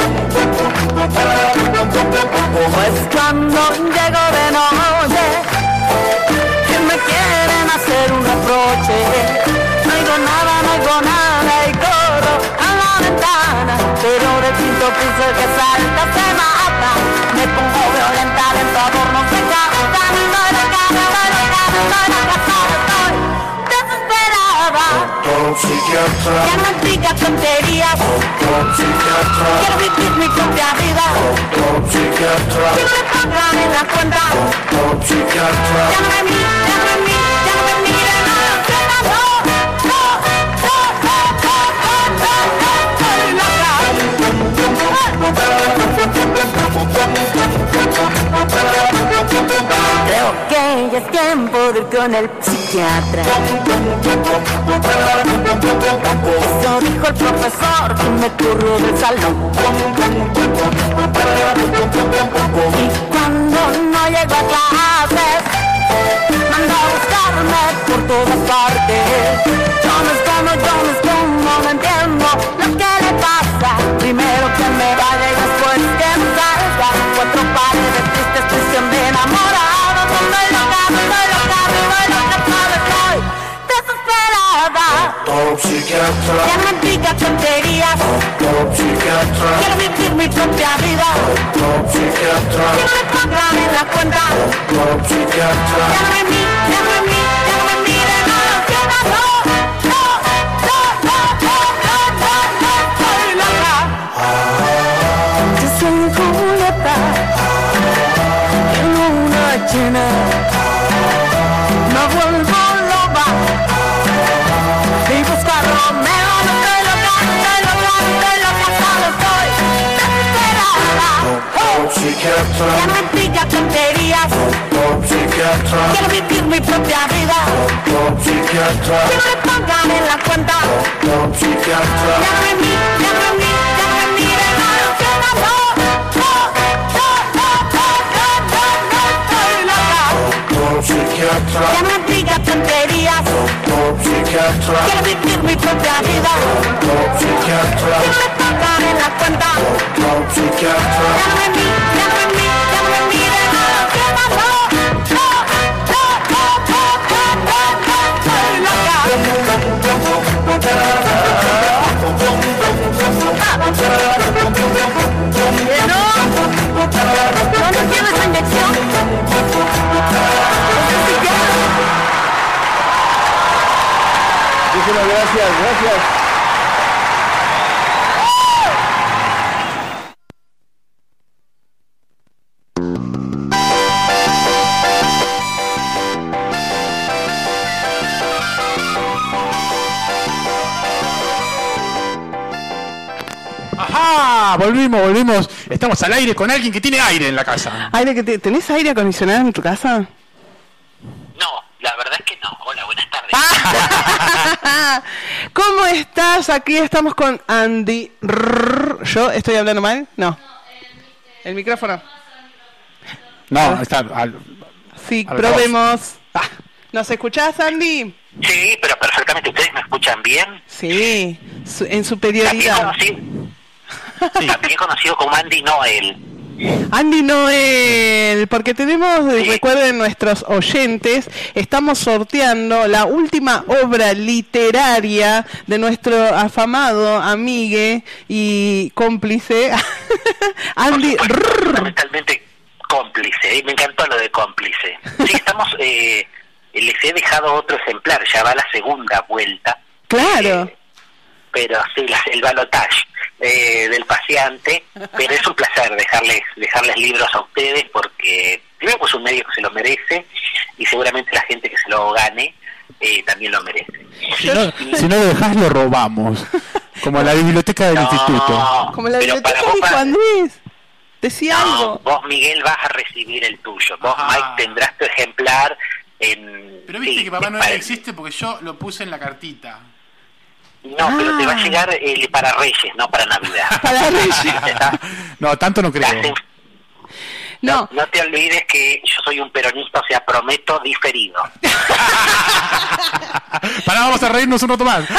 Pues cuando llego de noche que me quieren hacer un reproche, no oigo nada y corro a la ventana, pero del quinto piso que salta se mata. Me pongo violenta, el favor no se capta, estoy desesperada. Ya no digas tonterías, quiero vivir mi propia vida. Si me pagan en la cuenta, ya no me miren a la cena, creo que ya es tiempo de ir con el psiquiatra. Eso dijo el profesor que me corrió del salón. Y cuando no llego a clases, mando a buscarme por todas partes. Yo no escondo, no entiendo lo que le pasa. Primero que me vaya y después que me salga. 4 paredes tristes, prisión de enamorado. Estoy loca, estoy desesperada. Ya no digas tonterías, quiero vivir mi propia vida. Si me pagan en la cuenta, ya no me miren a la cena, estoy loca. Yo soy Julieta, en una llena, no vuelvo loba, y busco a Romeo. No estoy loca, solo estoy desesperada. Ya no digas tonterías, quiero vivir mi propia vida. Si me pagan en la cuenta, ya no me miren a la cena, ya no digas tonterías, quiero vivir mi propia vida. Si me pagan en la cuenta, ya no me miren a la cena, ¿dónde quiero esa inyección? Muchísimas gracias. Ajá, volvimos. Estamos al aire con alguien que tiene aire en la casa. ¿Tenés aire acondicionado en tu casa? No, la verdad es que no. Hola, buenas tardes. ¿Cómo estás? Aquí estamos con Andy. ¿Yo estoy hablando mal? No. El micrófono. No, está sí, probemos. ¿Nos escuchás, Andy? Sí, pero perfectamente. ¿Ustedes me escuchan bien? Sí, en superioridad. También conocido como Andy Noel. Andy Noel, porque tenemos, recuerden nuestros oyentes, estamos sorteando la última obra literaria de nuestro afamado amigue y cómplice, Andy. Fundamentalmente cómplice, me encantó lo de cómplice. Sí, estamos, les he dejado otro ejemplar, ya va la segunda vuelta. Claro. Pero sí, el balotaje. del paseante, pero es un placer dejarles libros a ustedes, porque primero pues un medio que se lo merece, y seguramente la gente que se lo gane también lo merece. Si no lo dejás, lo robamos, como la biblioteca del instituto. Como la biblioteca dijo Andrés. Decía algo. Vos, Miguel, vas a recibir el tuyo. Vos, Mike, tendrás tu ejemplar en... Pero viste que Papá Noel existe porque yo lo puse en la cartita. No, pero te va a llegar para Reyes, no para Navidad. Para Reyes. No, tanto no creo. No te olvides que yo soy un peronista, o sea, prometo diferido. Vamos a reírnos un rato más.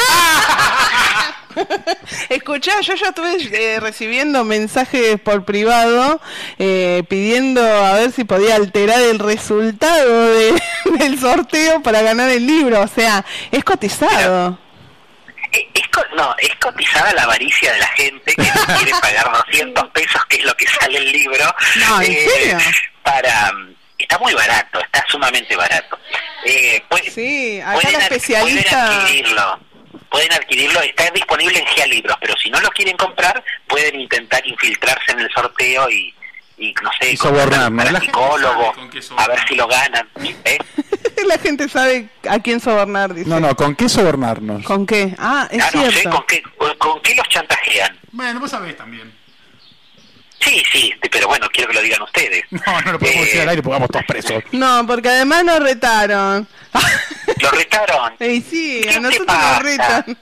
Escuchá, yo ya estuve recibiendo mensajes por privado pidiendo a ver si podía alterar el resultado del sorteo para ganar el libro. O sea, es cotizado. Es cotizada la avaricia de la gente que no quiere pagar 200 pesos, que es lo que sale el libro. No, ¿en serio? Está muy barato, está sumamente barato. Sí, acá la especialista... Pueden adquirirlo, está disponible en Gealibros, pero si no lo quieren comprar, pueden intentar infiltrarse en el sorteo y no sé, y sobornar, ¿no? Para psicólogo, a ver si lo ganan. La gente sabe a quién sobornar, dice. No, ¿con qué sobornarnos? ¿Con qué? Es cierto. No sé, ¿con qué los chantajean? Bueno, vos sabés también. Sí, pero bueno, quiero que lo digan ustedes. No lo podemos decir al aire porque vamos todos presos. No, porque además nos retaron. ¿Lo retaron? Sí, a nosotros nos retan.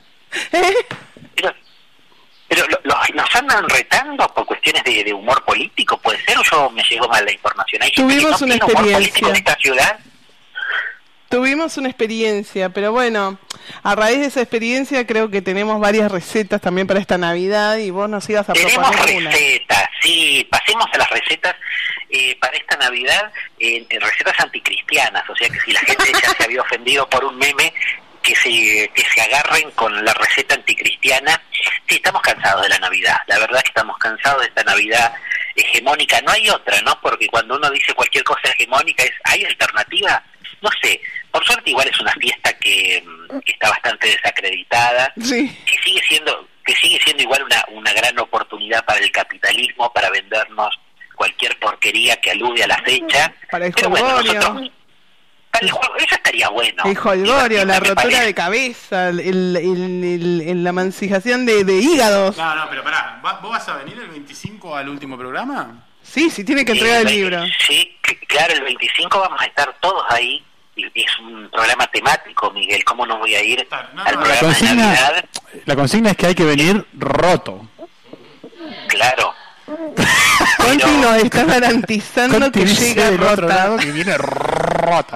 Pero ¿nos andan retando por cuestiones de humor político? ¿Puede ser o yo me llegó mal la información? ¿Hay Tuvimos una humor político en esta ciudad? Tuvimos una experiencia, pero bueno, a raíz de esa experiencia creo que tenemos varias recetas también para esta Navidad y vos nos ibas a proponer una. Tenemos recetas, sí, pasemos a las recetas para esta Navidad, en recetas anticristianas, o sea que si la gente ya se había ofendido por un meme, que se agarren con la receta anticristiana. Sí, estamos cansados de la Navidad, la verdad es que estamos cansados de esta Navidad hegemónica, no hay otra, ¿no? Porque cuando uno dice cualquier cosa hegemónica, ¿hay alternativa? No sé, por suerte igual es una fiesta que está bastante desacreditada, sí. que sigue siendo igual una gran oportunidad para el capitalismo, para vendernos cualquier porquería que alude a la fecha. Para el pero jolgorio. Bueno, eso estaría bueno. El jolgorio, la rotura de cabeza, la mancización de hígados. No, pero pará, ¿vos vas a venir el 25 al último programa? Sí, tiene que entregar el libro. Sí, claro, el 25 vamos a estar todos ahí. Es un programa temático, Miguel, ¿cómo no voy a ir al programa de Navidad? La consigna es que hay que venir roto. Claro. Conti nos está garantizando que llega rota. Que viene rota.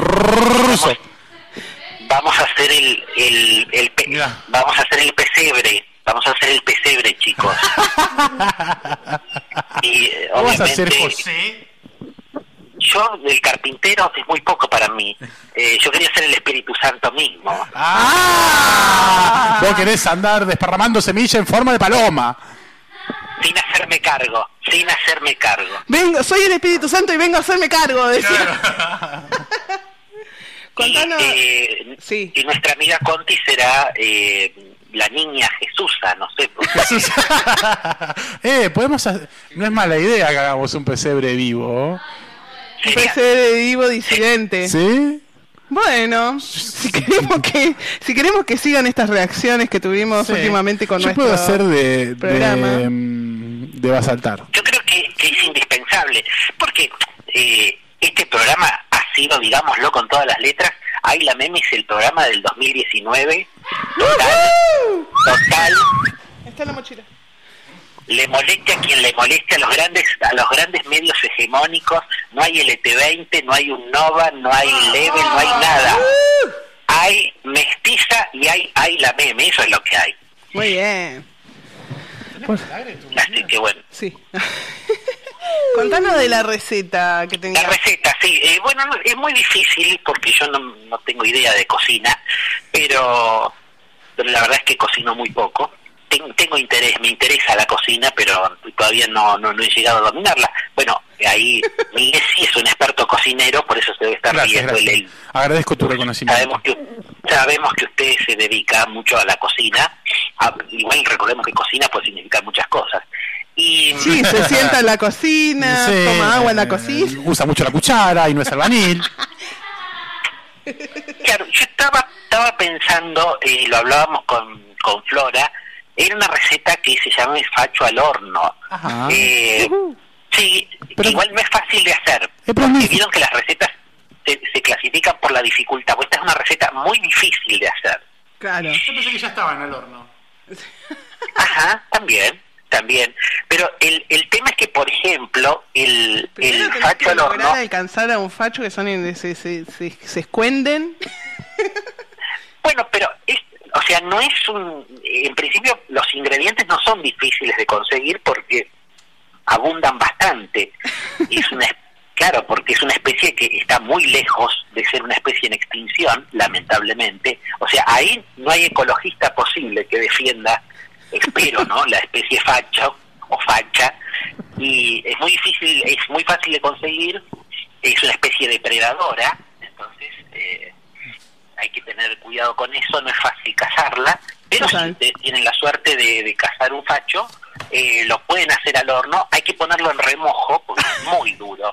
Vamos a hacer vamos a hacer el pesebre. Vamos a hacer el pesebre, chicos. Y ¿Vas a hacer José? Yo, el carpintero, es muy poco para mí. Yo quería ser el Espíritu Santo mismo. Vos querés andar desparramando semilla en forma de paloma. Sin hacerme cargo. Vengo, soy el Espíritu Santo y vengo a hacerme cargo, decía. Contanos. Sí. Y nuestra amiga Conti será la niña Jesusa, no sé. Podemos hacer... No es mala idea que hagamos un pesebre vivo. Un pesebre vivo disidente. ¿Sí? Bueno, si queremos que sigan estas reacciones que tuvimos últimamente con nuestro programa. Yo puedo hacer programa. de Basaltar. Yo creo que es indispensable, porque este programa ha sido, digámoslo con todas las letras, Ay la Meme es el programa del 2019. Total. Está en la mochila. Le moleste a quien le moleste, a los grandes medios hegemónicos. No hay LT20, no hay un Nova, no hay Level, no hay nada. Hay Mestiza y hay la Meme, eso es lo que hay. Muy bien. Así que bueno. Sí. Contanos de la receta que tenías. La receta, sí. Bueno, es muy difícil porque yo no tengo idea de cocina, pero la verdad es que cocino muy poco. Tengo interés, me interesa la cocina, pero todavía no he llegado a dominarla. Bueno, ahí Miguel sí es un experto cocinero, por eso se debe estar riendo. Agradezco tu reconocimiento. Sabemos que usted se dedica mucho a la cocina, igual recordemos que cocina puede significar muchas cosas. Y sí, se sienta en la cocina, sí, toma agua en la cocina. Usa mucho la cuchara y no es albañil. Claro, yo estaba pensando, lo hablábamos con Flora, era una receta que se llama facho al horno. Ajá. Sí, pero igual no es fácil de hacer, porque vieron que las recetas se clasifican por la dificultad, porque esta es una receta muy difícil de hacer. Claro. Yo pensé que ya estaba en el horno. Ajá, también, pero el tema es que, por ejemplo, el facho al horno... alcanzar a un facho que son se escuenden. Bueno, pero o sea, no es en principio los ingredientes no son difíciles de conseguir porque abundan bastante. Claro, porque es una especie que está muy lejos de ser una especie en extinción, lamentablemente. O sea, ahí no hay ecologista posible que defienda, espero, ¿no?, la especie facho o facha, y es muy difícil, es muy fácil de conseguir, es una especie depredadora, entonces hay que tener cuidado con eso, no es fácil cazarla, pero si tienen la suerte de cazar un facho, lo pueden hacer al horno, hay que ponerlo en remojo, porque es muy duro,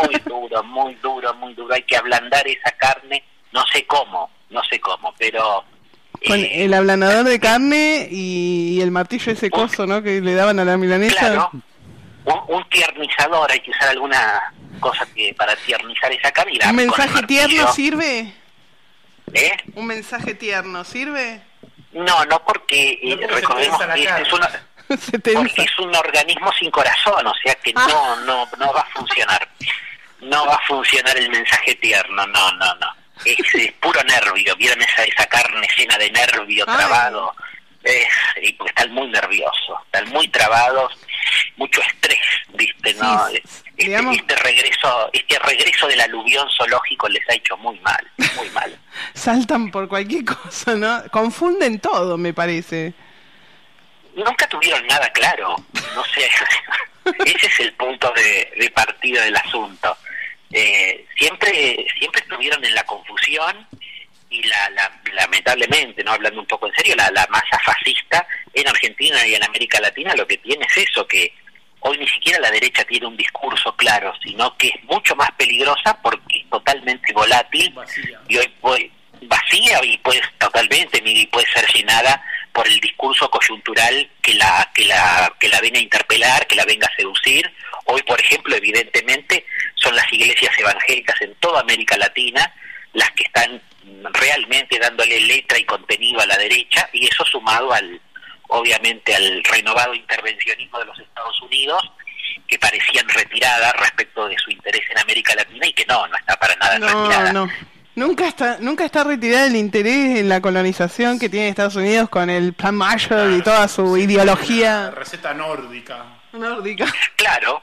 hay que ablandar esa carne, no sé cómo, pero... Con el ablandador de carne y el martillo ese coso, ¿no?, que le daban a la milanesa. Claro, un tiernizador, hay que usar alguna cosa para tiernizar esa carne. ¿Un mensaje tierno sirve? ¿Un mensaje tierno sirve? No, porque recordemos que porque es un organismo sin corazón, o sea que no va a funcionar. No va a funcionar el mensaje tierno, no. Es puro nervio, ¿vieron esa carne llena de nervio trabado? Y porque están muy nerviosos, están muy trabados, mucho estrés, ¿viste? ¿No? Este regreso del aluvión zoológico les ha hecho muy mal. Saltan por cualquier cosa, ¿no? Confunden todo, me parece. Nunca tuvieron nada claro, no sé. Ese es el punto de partida del asunto. Siempre estuvieron en la confusión y lamentablemente, no hablando un poco en serio, la masa fascista en Argentina y en América Latina lo que tiene es eso, que hoy ni siquiera la derecha tiene un discurso claro, sino que es mucho más peligrosa porque es totalmente volátil, y hoy vacía y puede ser llenada por el discurso coyuntural que la venga a interpelar, que la venga a seducir. Hoy, por ejemplo, evidentemente son las iglesias evangélicas en toda América Latina las que están realmente dándole letra y contenido a la derecha, y eso sumado obviamente al renovado intervencionismo de los Estados Unidos, que parecían retirada respecto de su interés en América Latina y que no está para nada retirada. No. Nunca está retirada el interés en la colonización que tiene Estados Unidos con el Plan Marshall y toda su ideología. La receta nórdica. Claro.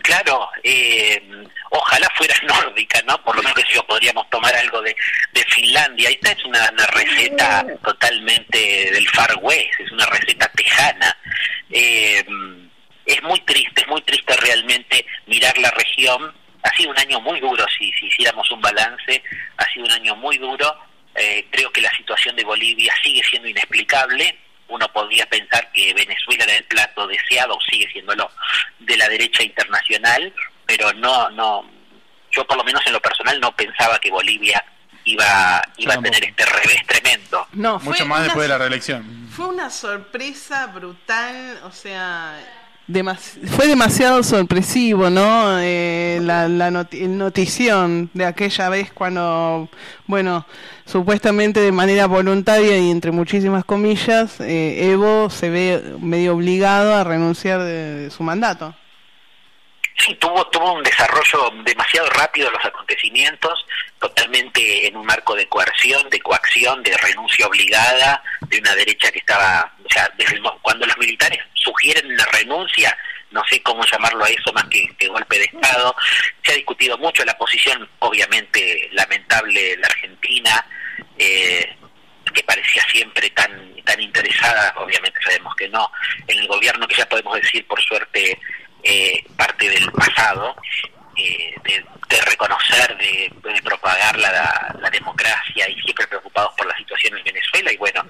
Ojalá fuera nórdica, ¿no? Por lo menos que podríamos tomar algo de Finlandia. Esta es una receta totalmente del Far West, es una receta tejana. Es muy triste realmente mirar la región. Ha sido un año muy duro, si hiciéramos un balance, ha sido un año muy duro. Creo que la situación de Bolivia sigue siendo inexplicable. Uno podría pensar que Venezuela era el plato deseado, o sigue siéndolo, de la derecha internacional, pero no, yo por lo menos en lo personal no pensaba que Bolivia iba a tener este revés tremendo. No, mucho más después de la reelección. Fue una sorpresa brutal, o sea... fue demasiado sorpresivo, ¿no? El notición de aquella vez cuando, supuestamente de manera voluntaria y entre muchísimas comillas, Evo se ve medio obligado a renunciar de su mandato. Sí, tuvo un desarrollo demasiado rápido de los acontecimientos, totalmente en un marco de coerción, de renuncia obligada, de una derecha que estaba, o sea, cuando los militares sugieren la renuncia, no sé cómo llamarlo a eso más que golpe de Estado. Se ha discutido mucho la posición, obviamente, lamentable de la Argentina, que parecía siempre tan interesada, obviamente sabemos que no, en el gobierno, que ya podemos decir, por suerte, parte del pasado, de reconocer, de propagar la democracia, y siempre preocupados por la situación en Venezuela, y nada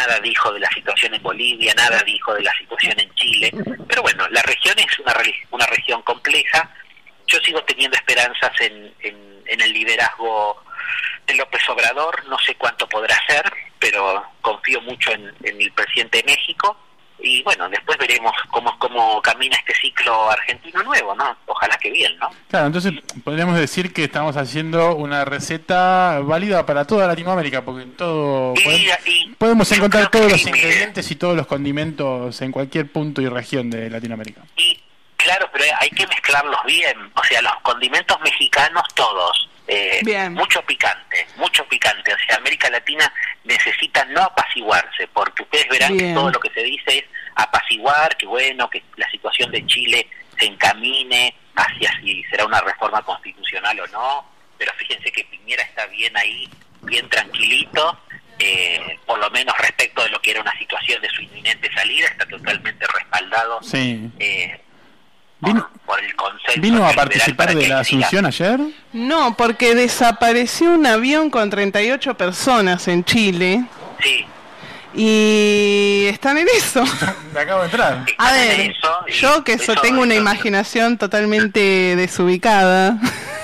nada dijo de la situación en Bolivia, nada dijo de la situación en Chile. Pero bueno, la región es una región compleja. Yo sigo teniendo esperanzas en el liderazgo de López Obrador. No sé cuánto podrá hacer, pero confío mucho en el presidente de México. Y bueno, después veremos cómo camina este ciclo argentino nuevo, ¿no? Ojalá que bien, ¿no? Claro, entonces podríamos decir que estamos haciendo una receta válida para toda Latinoamérica, porque en todo podemos encontrar todos los ingredientes y todos los condimentos en cualquier punto y región de Latinoamérica. Y claro, pero hay que mezclarlos bien, o sea, los condimentos mexicanos todos. Mucho picante, o sea, América Latina necesita no apaciguarse, porque ustedes verán que todo lo que se dice es apaciguar, que bueno, que la situación de Chile se encamine hacia si será una reforma constitucional o no, pero fíjense que Piñera está bien ahí, bien tranquilito, por lo menos respecto de lo que era una situación de su inminente salida, está totalmente respaldado. Sí. Por el consenso. ¿Vino a participar de la asunción ayer? No, porque desapareció un avión con 38 personas en Chile. Sí. Y están en eso. Me acabo de entrar. A ver, yo que tengo una imaginación totalmente desubicada,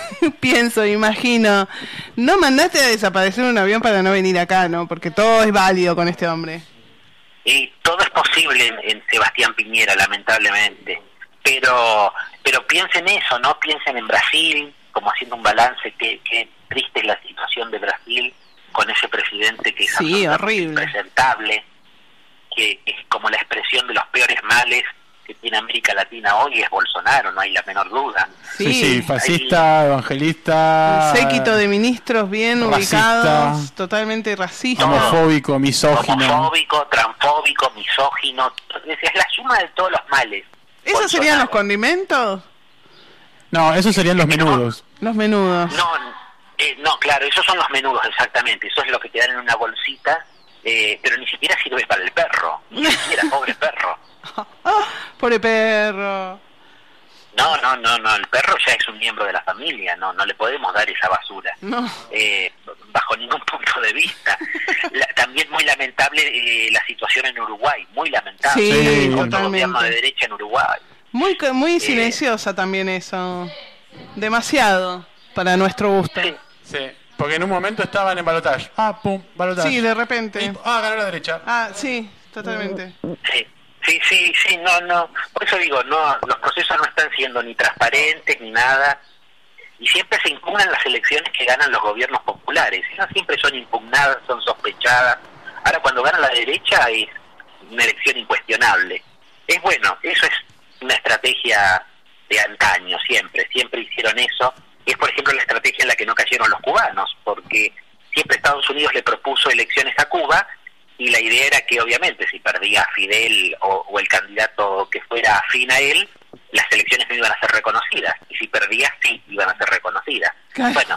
imagino, no mandaste a desaparecer un avión para no venir acá, ¿no? Porque todo es válido con este hombre. Y todo es posible en Sebastián Piñera, lamentablemente. Pero piensen eso, ¿no? Piensen en Brasil, como haciendo un balance, qué triste es la situación de Brasil con ese presidente que es horrible, impresentable, que es como la expresión de los peores males que tiene América Latina hoy, es Bolsonaro, no hay la menor duda. Sí, fascista, evangelista, un séquito de ministros bien racista, ubicados, totalmente racista, homofóbico, misógino, transfóbico, misógino, es la suma de todos los males. ¿Esos serían los condimentos? No, esos serían los menudos. Los menudos. No, claro, esos son los menudos, exactamente. Eso es lo que te dan en una bolsita, pero ni siquiera sirve para el perro. Ni siquiera, pobre perro. Pobre perro. No, el perro ya es un miembro de la familia, no le podemos dar esa basura. No. Bajo ningún punto de vista. También muy lamentable la situación en Uruguay, muy lamentable. Sí, el totalmente. gobierno de derecha en Uruguay. Muy silenciosa también eso. Demasiado para nuestro gusto. Sí, porque en un momento estaban en balotaje. Balotaje. Sí, de repente. Ganó la derecha. Sí, totalmente. Sí, no. Por eso digo, los procesos no están siendo ni transparentes ni nada. Y siempre se impugnan las elecciones que ganan los gobiernos populares. Esas siempre son impugnadas, son sospechadas. Ahora, cuando gana la derecha es una elección incuestionable. Es bueno, eso es una estrategia de antaño, siempre hicieron eso. Y es, por ejemplo, la estrategia en la que no cayeron los cubanos, porque siempre Estados Unidos le propuso elecciones a Cuba y la idea era que, obviamente, si perdía Fidel o el candidato que fuera afín a él, las elecciones no iban a ser reconocidas, y si perdía, sí, iban a ser reconocidas. Bueno,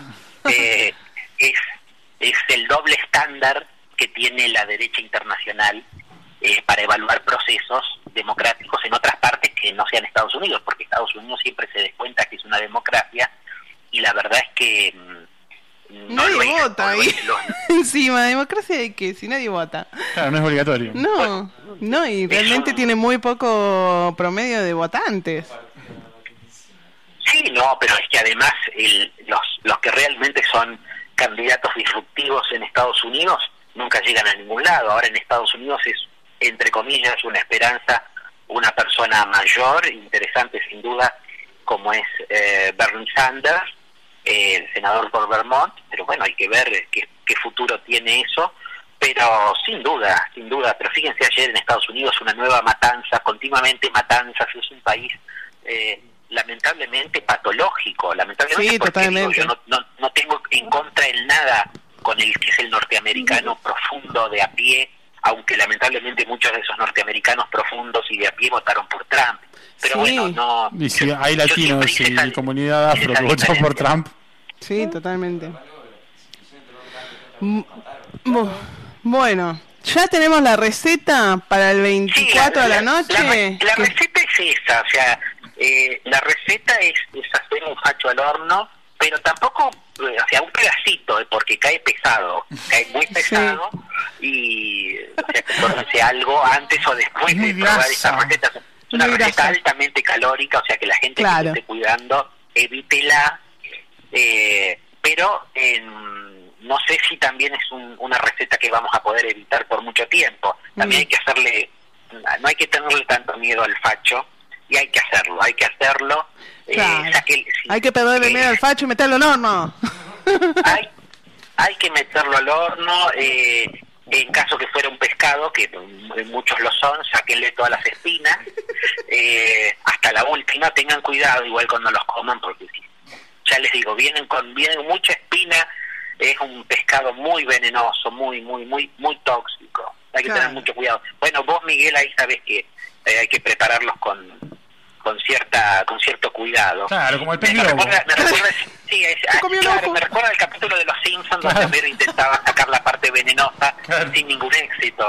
es el doble estándar que tiene la derecha internacional para evaluar procesos democráticos en otras partes que no sean Estados Unidos, porque Estados Unidos siempre se descuenta que es una democracia, y la verdad es que nadie vota ahí. Encima, democracia de qué, si nadie vota. Claro, no es obligatorio. No, y realmente tiene muy poco promedio de votantes. Sí, pero es que además los que realmente son candidatos disruptivos en Estados Unidos nunca llegan a ningún lado. Ahora en Estados Unidos es, entre comillas, una esperanza, una persona mayor, interesante sin duda, como es Bernie Sanders, el senador por Vermont, pero bueno, hay que ver qué futuro tiene eso, pero sin duda, pero fíjense ayer en Estados Unidos una nueva matanza, continuamente matanzas, es un país lamentablemente patológico, sí, totalmente. Yo no tengo en contra en nada con el que es el norteamericano profundo de a pie, aunque lamentablemente muchos de esos norteamericanos profundos y de a pie votaron por Trump. Pero bueno, no. Y si hay latinos y comunidad afro que votan por Trump. Sí, totalmente. Bueno, ya tenemos la receta para el 24 de la noche. La receta es esa, o sea, la receta es hacer un facho al horno, pero tampoco, o sea, un pedacito, porque cae muy pesado, y o sea, tómense algo antes o después de probar estas recetas. Es una receta altamente calórica, o sea que la gente que se esté cuidando, evítela, pero no sé si también es una receta que vamos a poder evitar por mucho tiempo. También hay que no hay que tenerle tanto miedo al facho, y hay que hacerlo. Hay que perderle miedo al facho y meterlo al horno. Hay que meterlo al horno, en caso que fuera un pescado, que muchos lo son, sáquenle todas las espinas, hasta la última, tengan cuidado igual cuando los coman, porque ya les digo, vienen mucha espina, es un pescado muy venenoso, muy tóxico, hay que tener mucho cuidado. Bueno, vos, Miguel, ahí sabés que hay que prepararlos con cierto cuidado. Claro, como el pez globo. Me recuerda el capítulo de Los Simpsons, donde Homero intentaba sacar la parte venenosa sin ningún éxito.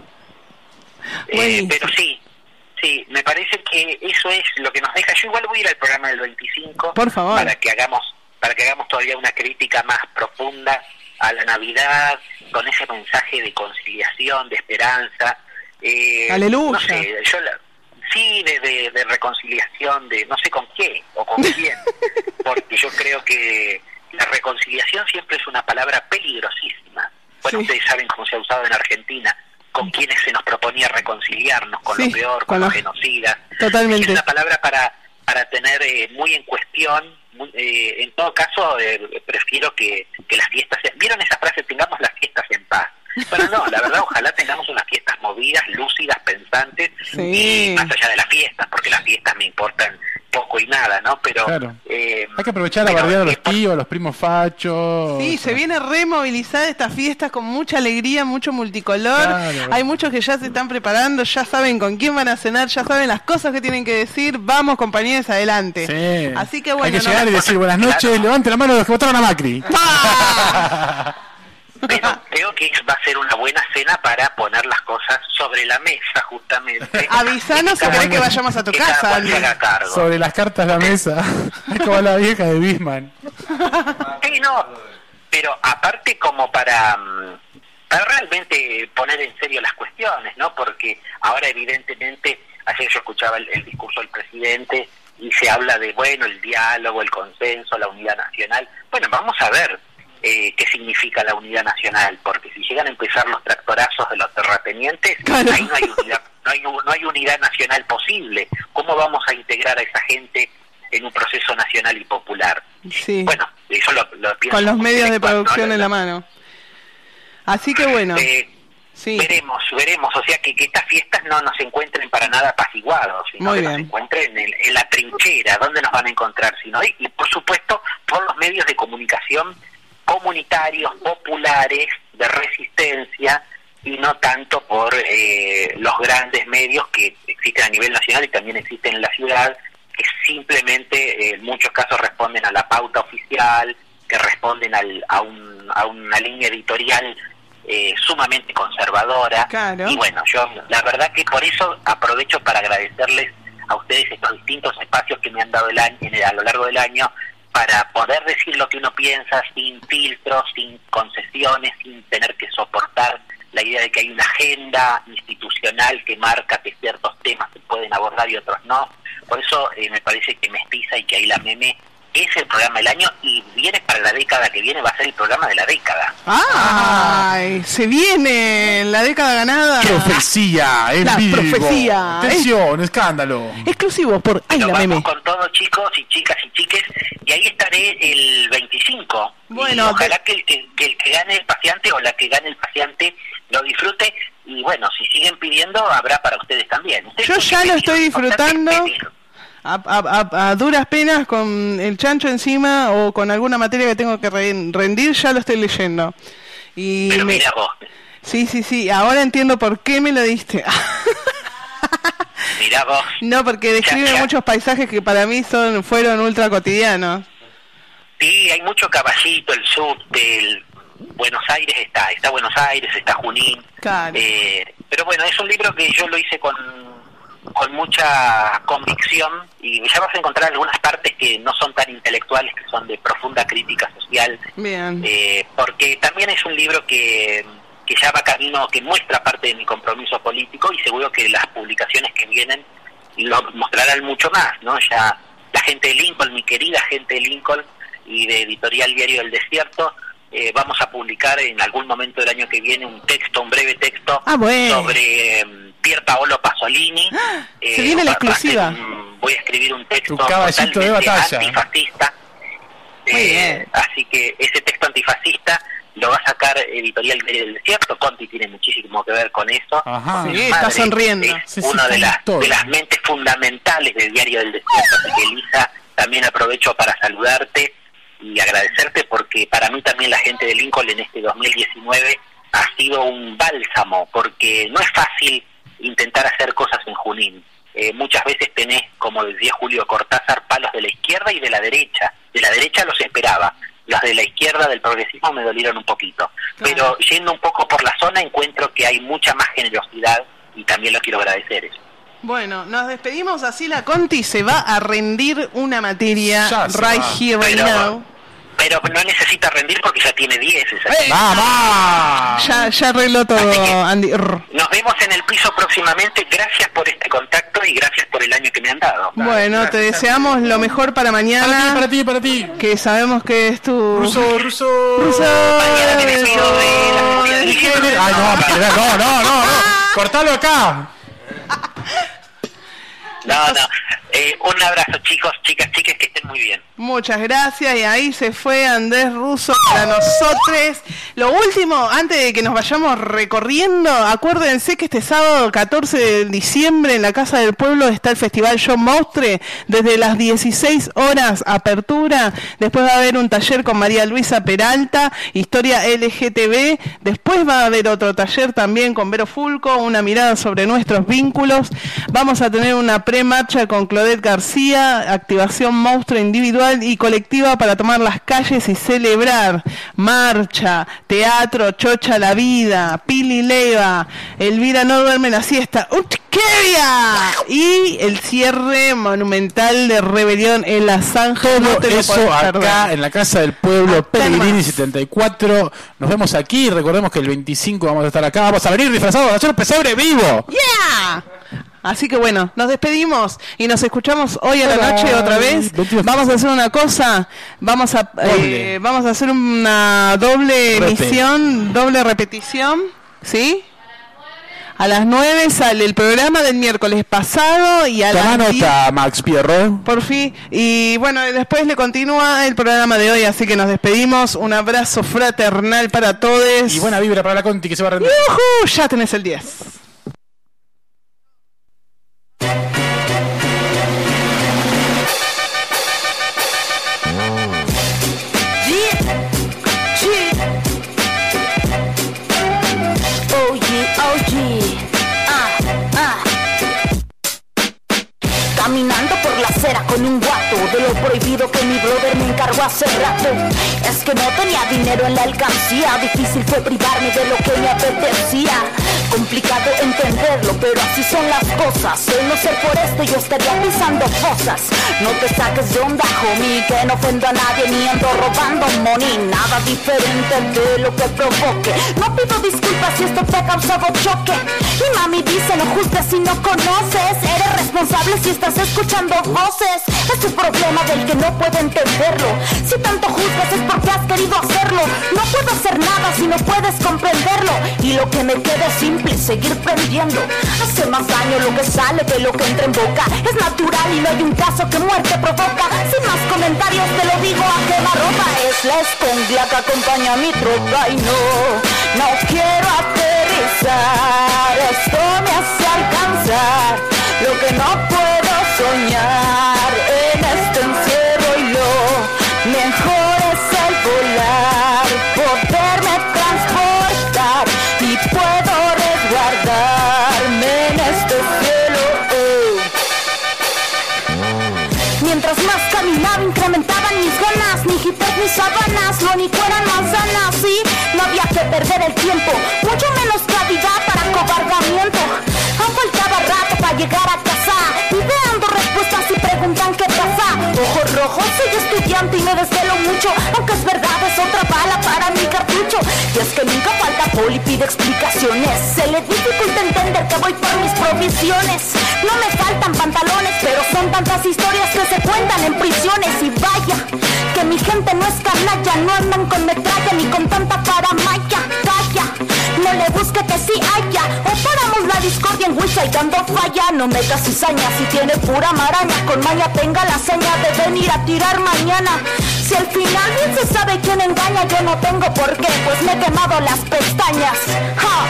Pero sí, me parece que eso es lo que nos deja. Yo igual voy a ir al programa del 25, por favor, para que hagamos todavía una crítica más profunda a la Navidad, con ese mensaje de conciliación, de esperanza. Aleluya. No sé, de reconciliación, de no sé con qué o con quién, porque yo creo que la reconciliación siempre es una palabra peligrosísima. Bueno, ustedes saben cómo se ha usado en Argentina, con quienes se nos proponía reconciliarnos, con lo peor, con los genocidas. Totalmente. Es una palabra para tener muy en cuestión. En todo caso, prefiero que las fiestas ¿vieron esa frase? Tengamos las fiestas en paz. Bueno, no, la verdad, ojalá tengamos unas fiestas movidas, lúcidas, pensantes, y más allá de las fiestas, porque las fiestas me importan poco y nada, ¿no? Pero hay que aprovechar a bardear a los tíos, a los primos fachos. Sí, se viene removilizada estas fiestas con mucha alegría, mucho multicolor. Hay muchos que ya se están preparando, ya saben con quién van a cenar, ya saben las cosas que tienen que decir. Vamos, compañeros, adelante. Sí. Así que bueno, hay que llegar y decir buenas noches, levante la mano los que votaron a Macri. Pero creo que va a ser una buena cena para poner las cosas sobre la mesa, justamente. Avisanos si querés que vayamos a tu casa. Sobre las cartas de la mesa. Es como la vieja de Bisman. Sí, no, pero aparte como para realmente poner en serio las cuestiones, ¿no? Porque ahora evidentemente, ayer yo escuchaba el discurso del presidente y se habla de, bueno, el diálogo, el consenso, la unidad nacional. Bueno, vamos a ver qué significa la unidad nacional, porque si llegan a empezar los tractorazos de los terratenientes, ahí no hay unidad nacional posible. ¿Cómo vamos a integrar a esa gente en un proceso nacional y popular? Sí. Bueno, eso lo pienso con los medios de producción en la mano. Así que bueno, veremos, o sea que estas fiestas no nos encuentren para nada apaciguados, sino que nos encuentren en la trinchera. ¿Dónde nos van a encontrar? Y por supuesto por los medios de comunicación comunitarios, populares, de resistencia, y no tanto por los grandes medios que existen a nivel nacional y también existen en la ciudad, que simplemente en muchos casos responden a la pauta oficial, que responden a una línea editorial sumamente conservadora. Y bueno, yo la verdad que por eso aprovecho para agradecerles a ustedes estos distintos espacios que me han dado a lo largo del año, para poder decir lo que uno piensa sin filtros, sin concesiones, sin tener que soportar la idea de que hay una agenda institucional que marca que ciertos temas se pueden abordar y otros no. Por eso me parece que Mestiza y que ahí la Meme es el programa del año, y viene para la década que viene, va a ser el programa de la década. ¡Ay! Se viene la década ganada. Profecía, en vivo. Profecía. Tensión, escándalo. Exclusivo por Ay la Meme. Con todos, chicos y chicas y chiques, y ahí estaré el 25. Bueno, y ojalá que el que gane el paseante o la que gane el paseante lo disfrute, y bueno, si siguen pidiendo, habrá para ustedes también. Yo ya lo estoy disfrutando. A duras penas, con el chancho encima o con alguna materia que tengo que rendir, ya lo estoy leyendo. Y pero mira vos. Sí, ahora entiendo por qué me lo diste. Mirá vos. No, porque describe muchos paisajes que para mí fueron ultra cotidianos. Sí, hay mucho caballito, el subte, Buenos Aires está Buenos Aires, está Junín. Claro. Pero bueno, es un libro que yo lo hice con mucha convicción, y ya vas a encontrar algunas partes que no son tan intelectuales, que son de profunda crítica social. Bien. Porque también es un libro que que ya va camino, que muestra parte de mi compromiso político, y seguro que las publicaciones que vienen lo mostrarán mucho más, ¿no? Ya la gente de Lincoln, mi querida gente de Lincoln y de Editorial Diario del Desierto, vamos a publicar en algún momento del año que viene un breve texto sobre Pier Paolo Pasolini. Se viene la exclusiva. Voy a escribir un texto totalmente antifascista. Así que ese texto antifascista lo va a sacar Editorial del Desierto. Conti tiene muchísimo que ver con eso. Ajá. Sí, está sonriendo. Es una de las mentes fundamentales del Diario del Desierto. Así que, Elisa, también aprovecho para saludarte y agradecerte, porque para mí también la gente de Lincoln en este 2019 ha sido un bálsamo, porque no es fácil intentar hacer cosas en Junín. Muchas veces tenés, como decía Julio Cortázar, palos de la izquierda y de la derecha. De la derecha los esperaba, los de la izquierda del progresismo me dolieron un poquito. Claro. Pero yendo un poco por la zona encuentro que hay mucha más generosidad, y también lo quiero agradecer eso. Bueno, nos despedimos, así la Conti se va a rendir una materia right here, right now. Pero no necesita rendir porque ya tiene 10. ¡Vamos! Ya arregló todo, Andy. Nos vemos en el piso próximamente. Gracias por este contacto y gracias por el año que me han dado. Bueno, gracias. Te deseamos lo mejor para mañana. Para ti. Que sabemos que es tu... Ruso. Mañana me despido de la... Ay, no. Cortalo acá. No. Un abrazo, chicos, chicas, que estén muy bien. Muchas gracias, y ahí se fue Andrés Russo para nosotros. Lo último, antes de que nos vayamos recorriendo, acuérdense que este sábado 14 de diciembre en la Casa del Pueblo está el Festival Yo Mostre, desde las 16 horas, apertura. Después va a haber un taller con María Luisa Peralta, Historia LGTB. Después va a haber otro taller también con Vero Fulco, una mirada sobre nuestros vínculos. Vamos a tener una pre-marcha con Claudette García, activación monstruo individual y colectiva para tomar las calles y celebrar. Marcha, teatro, Chocha la vida, Pili Leva, Elvira no duerme la siesta, ¡Utkeria! Y el cierre monumental de Rebelión en La Zanja. Todo eso acá en la Casa del Pueblo, Pellegrini 74. Nos vemos aquí, recordemos que el 25 vamos a estar acá, vamos a venir disfrazados de hacer un pesebre vivo. ¡Yeah! Así que bueno, nos despedimos y nos escuchamos hoy a la noche otra vez. Vamos a hacer una cosa, vamos a hacer una doble emisión, doble repetición, ¿sí? A las 9 sale el programa del miércoles pasado y a las 10... nota, Max Pierro. Por fin. Y bueno, después le continúa el programa de hoy, así que nos despedimos. Un abrazo fraternal para todos. Y buena vibra para la Conti que se va a rendir. ¡Yujú! Ya tenés el 10. Caminando por la acera con un guato de lo prohibido que mi brother me encargó hace rato. Es que no tenía dinero en la alcancía, difícil fue privarme de lo que me apetecía. Complicado entenderlo, pero así son las cosas. El no ser por esto yo estaría pisando fosas. No te saques de onda, homie, que no ofendo a nadie ni ando robando money. Nada diferente de lo que provoque. No pido disculpas si esto te ha causado choque. Y mami dice, no juzgues si no conoces. Eres responsable si estás escuchando voces. Es un problema del que no puede entenderlo. Si tanto juzgas es porque has querido hacerlo. No puedo hacer nada si no puedes comprenderlo. Y lo que me queda es simple, seguir prendiendo. Hace más daño lo que sale que lo que entra en boca. Es natural y no hay un caso que muerte provoca. Sin más comentarios te lo digo a quemarropa. Es la escondida que acompaña a mi tropa. Y no quiero aterrizar. Esto me hace alcanzar lo que no puedo soñar. En este encierro y lo mejor es el volar, poderme transportar y puedo resguardarme en este cielo. Mientras más caminaba incrementaban mis ganas, ni hippos ni sábanas, lo único eran manzanas. Sí, no había que perder el tiempo, mucho menos claridad para cobardamiento. Aún faltaba rato para llegar a casa, ideando respuestas y preguntan qué pasa. Ojos rojos, soy estudiante y me desvelo mucho, aunque es verdad es otra bala para mi cartucho. Y es que nunca falta Poli pide explicaciones, se le dificulta entender que voy por mis provisiones. No me faltan pantalones, pero son tantas historias que se cuentan en prisiones. Y vaya, que mi gente no es canalla, no andan con metralla ni con tanta paramaya. Calla, no le busque que sí haya, o paramos la discordia en Huiza y dando falla. No me das cizaña si tiene pura maraña, con maña tenga la seña de venir a tirar mañana. Si al final bien se sabe quién engaña, yo no tengo por qué, pues me he quemado las pestañas. ¡Ja!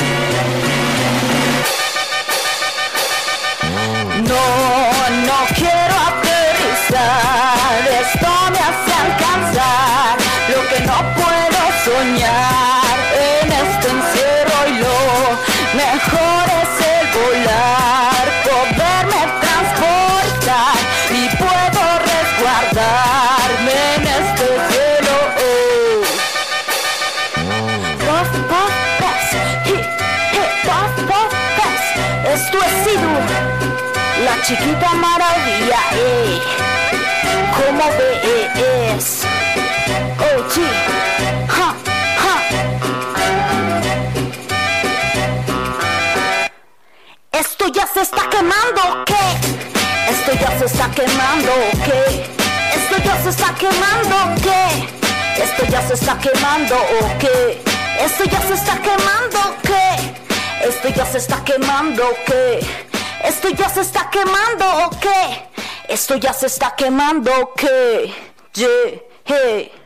No quiero aterrizar, esto me hace alcanzar lo que no puedo soñar en este encierro, y lo mejor es el volar, poderme transportar y puedo resguardarme en este cielo. Puff, puff, pass, esto es Sidu, la chiquita maravilla, ¿cómo ves? Oh, sí, ja, ja. Esto ya se está quemando, ¿qué? Esto ya se está quemando, ¿qué? Esto ya se está quemando, ¿qué? Esto ya se está quemando, ¿o qué? Esto ya se está quemando, ¿qué? Esto ya se está quemando, ¿qué? Esto ya se está quemando, ¿o qué? Esto ya se está quemando, ¿qué? Yeah, hey.